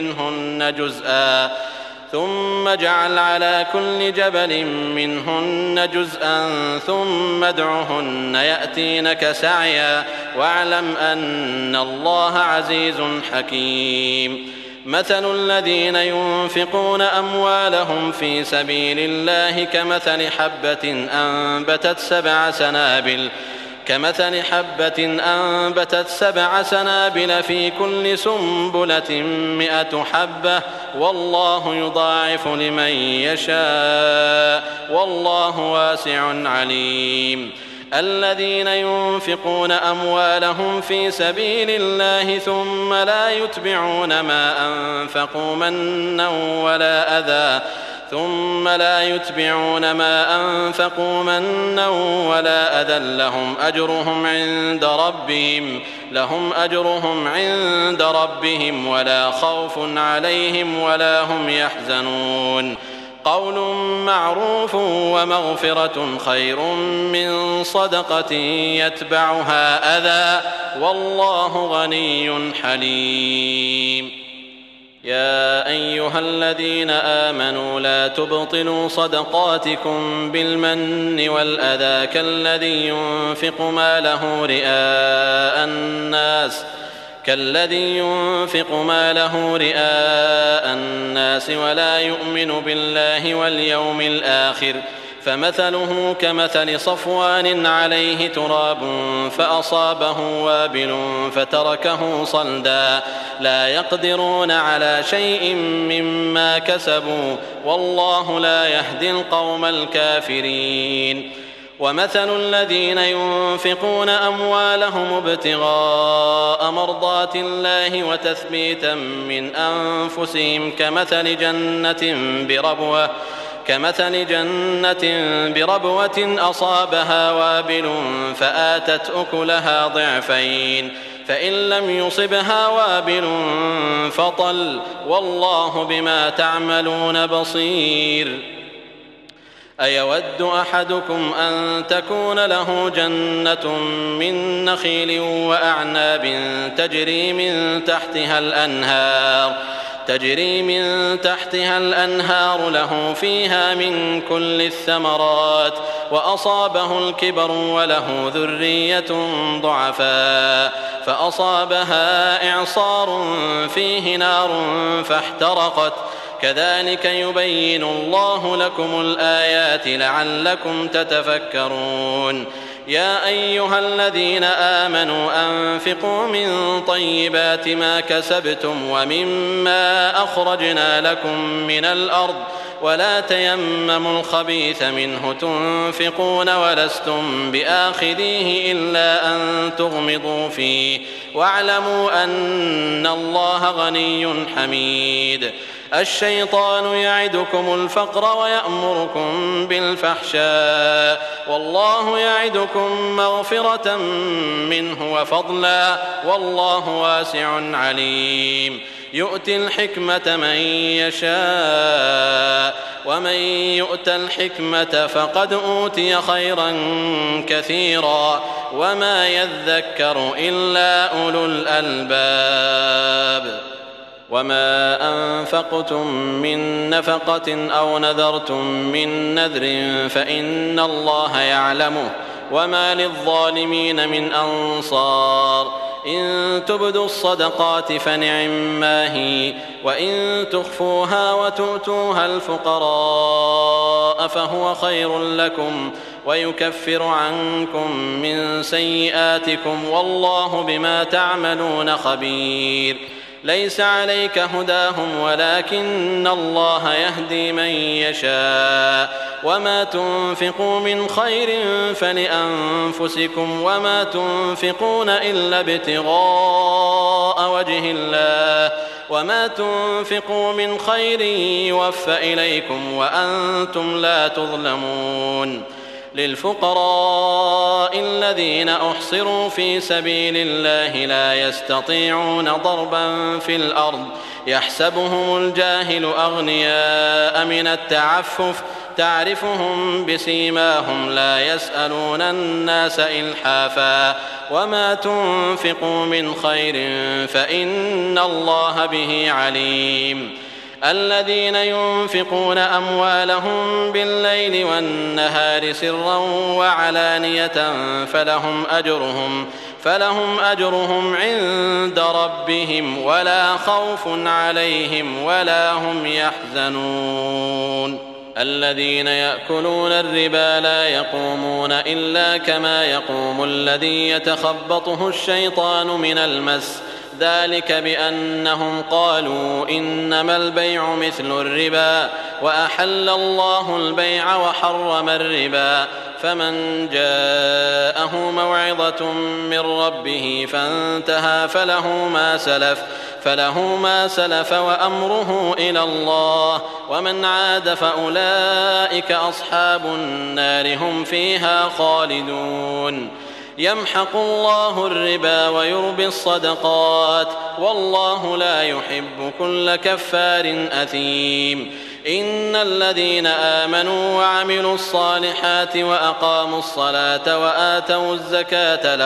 منهن جزءا ثم ادعهن يأتينك سعيا واعلم أن الله عزيز حكيم. مثل الذين ينفقون أموالهم في سبيل الله كمثل حبة أنبتت 7 سنابل في كل سنبلة 100 حبة والله يضاعف لمن يشاء والله واسع عليم. الذين ينفقون أموالهم في سبيل الله ثم لا يتبعون ما أنفقوا منا ولا أذى لهم أجرهم عند ربهم ولا خوف عليهم ولا هم يحزنون. قول معروف ومغفرة خير من صدقة يتبعها أذى والله غني حليم. يا أيها الذين آمنوا لا تبطلوا صدقاتكم بالمن والأذى كالذي ينفق ماله رئاء الناس ولا يؤمن بالله واليوم الآخر فمثله كمثل صفوان عليه تراب فأصابه وابل فتركه صلدا لا يقدرون على شيء مما كسبوا والله لا يهدي القوم الكافرين. ومثل الذين ينفقون أموالهم ابتغاء مرضات الله وتثبيتا من أنفسهم كمثل جنة بربوة أصابها وابل فآتت أكلها ضعفين فإن لم يصبها وابل فطل والله بما تعملون بصير. أيود أحدكم أن تكون له جنة من نخيل وأعناب تجري من تحتها الأنهار له فيها من كل الثمرات وأصابه الكبر وله ذرية ضعفاء فأصابها إعصار فيه نار فاحترقت كذلك يبين الله لكم الآيات لعلكم تتفكرون. يا أيها الذين آمنوا أنفقوا من طيبات ما كسبتم ومما أخرجنا لكم من الأرض ولا تيمموا الخبيث منه تنفقون ولستم بآخذيه إلا أن تغمضوا فيه واعلموا أن الله غني حميد. الشيطان يعدكم الفقر ويأمركم بالفحشاء والله يعدكم مغفرة منه وفضلا والله واسع عليم. يؤتي الحكمة من يشاء ومن يؤت الحكمة فقد أوتي خيرا كثيرا وما يذكر إلا أولو الألباب. وما أنفقتم من نفقة أو نذرتم من نذر فإن الله يعلمه وما للظالمين من أنصار. إن تبدوا الصدقات فنعما هي وإن تخفوها وتؤتوها الفقراء فهو خير لكم ويكفر عنكم من سيئاتكم والله بما تعملون خبير. ليس عليك هداهم ولكن الله يهدي من يشاء وما تنفقوا من خير فلأنفسكم وما تنفقون إلا ابتغاء وجه الله وما تنفقوا من خير يوفى إليكم وأنتم لا تظلمون. للفقراء الذين أحصروا في سبيل الله لا يستطيعون ضربا في الأرض يحسبهم الجاهل أغنياء من التعفف تعرفهم بسيماهم لا يسألون الناس إلحافا وما تنفقوا من خير فإن الله به عليم. الذين ينفقون أموالهم بالليل والنهار سرا وعلانية فلهم أجرهم عند ربهم ولا خوف عليهم ولا هم يحزنون. الذين يأكلون الربا لا يقومون إلا كما يقوم الذي يتخبطه الشيطان من المس ذلك بأنهم قالوا إنما البيع مثل الربا وأحل الله البيع وحرم الربا فمن جاءه موعظة من ربه فانتهى فله ما سلف وأمره إلى الله ومن عاد فأولئك أصحاب النار هم فيها خالدون. يمحق الله الربا ويربي الصدقات والله لا يحب كل كفار أثيم. إن الذين آمنوا وعملوا الصالحات وأقاموا الصلاة وآتوا الزكاة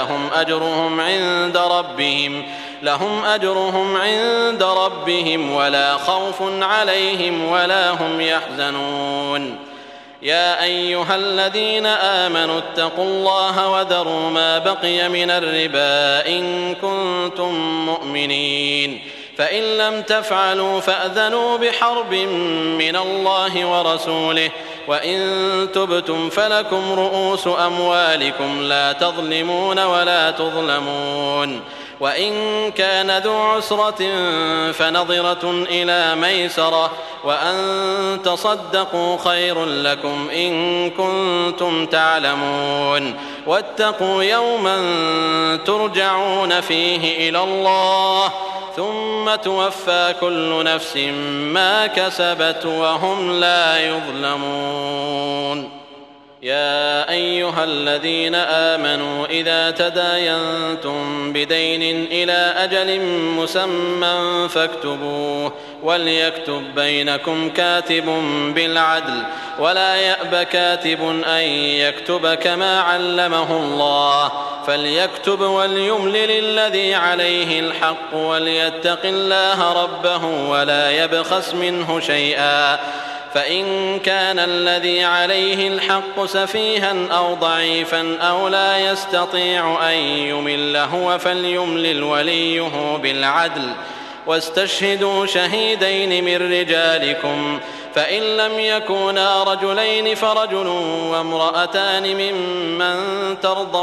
لهم أجرهم عند ربهم ولا خوف عليهم ولا هم يحزنون. يا أيها الذين آمنوا اتقوا الله وذروا ما بقي من الربا إن كنتم مؤمنين فإن لم تفعلوا فأذنوا بحرب من الله ورسوله وإن تبتم فلكم رؤوس أموالكم لا تظلمون ولا تظلمون. وإن كان ذو عسرة فنظرة إلى ميسرة وأن تصدقوا خير لكم إن كنتم تعلمون. واتقوا يوما ترجعون فيه إلى الله ثم توفى كل نفس ما كسبت وهم لا يظلمون. يا أيها الذين آمنوا إذا تداينتم بدين إلى أجل مسمى فاكتبوه وليكتب بينكم كاتب بالعدل ولا يأب كاتب أن يكتب كما علمه الله فليكتب وليملل الذي عليه الحق وليتق الله ربه ولا يبخس منه شيئا فإن كان الذي عليه الحق سفيها أو ضعيفا أو لا يستطيع أن يمل هو فليملل وليه بالعدل واستشهدوا شهيدين من رجالكم فإن لم يكونا رجلين فرجل وامرأتان ممن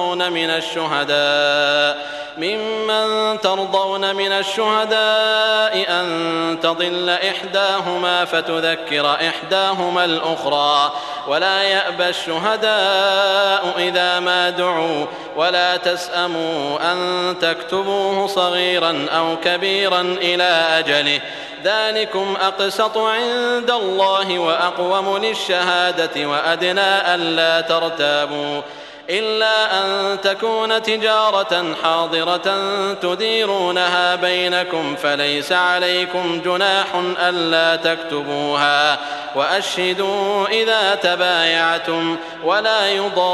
ترضون من الشهداء أن تضل إحداهما فتذكر إحداهما الأخرى ولا يأبى الشهداء إذا ما دعوا ولا تسأموا أن تكتبوه صغيرا أو كبيرا إلى أجله ذلكم أقسط عند الله وأقوم للشهادة وأدنى ألا ترتابوا إلا أن تكون تجارة حاضرة تديرونها بينكم فليس عليكم جناح ألا تكتبوها وأشهدوا إذا تبايعتم ولا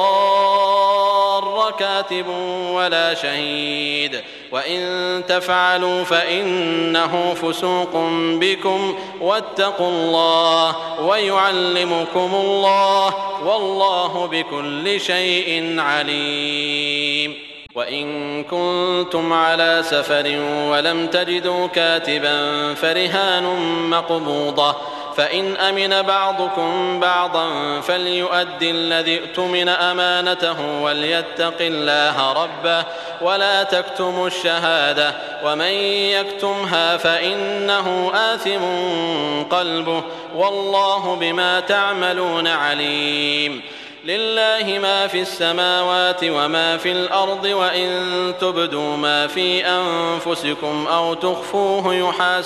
يضار كاتب ولا شهيد وإن تفعلوا فإنه فسوق بكم واتقوا الله ويعلمكم الله والله بكل شيء عليم. وإن كنتم على سفر ولم تجدوا كاتبا فرهان مقبوضة فإن أمن بعضكم بعضا فليؤدي الذي اؤتمن أمانته وليتق الله ربه ولا تكتموا الشهادة ومن يكتمها فإنه آثم قلبه والله بما تعملون عليم. لله ما في السماوات وما في الأرض وإن تبدوا ما في أنفسكم أو تخفوه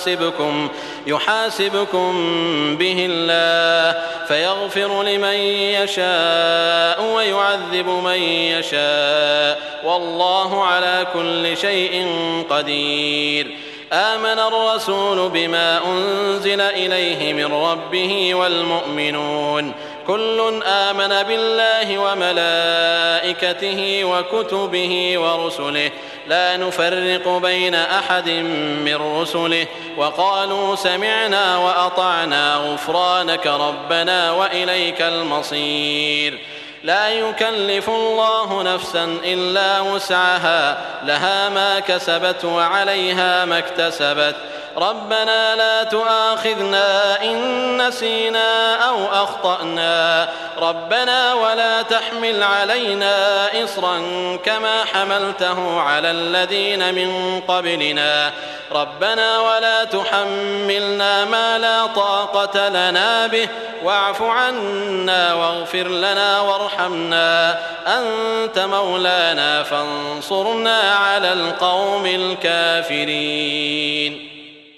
يحاسبكم به الله فيغفر لمن يشاء ويعذب من يشاء والله على كل شيء قدير. آمن الرسول بما أنزل إليه من ربه والمؤمنون كل آمن بالله وملائكته وكتبه ورسله لا نفرق بين أحد من رسله وقالوا سمعنا وأطعنا غفرانك ربنا وإليك المصير. لا يكلف الله نفسا إلا وسعها لها ما كسبت وعليها ما اكتسبت ربنا لا تؤاخذنا إن نسينا أو أخطأنا ربنا ولا تحمل علينا إصرا كما حملته على الذين من قبلنا ربنا ولا تحملنا ما لا طاقة لنا به واعف عنا واغفر لنا وارحمنا أنت مولانا فانصرنا على القوم الكافرين.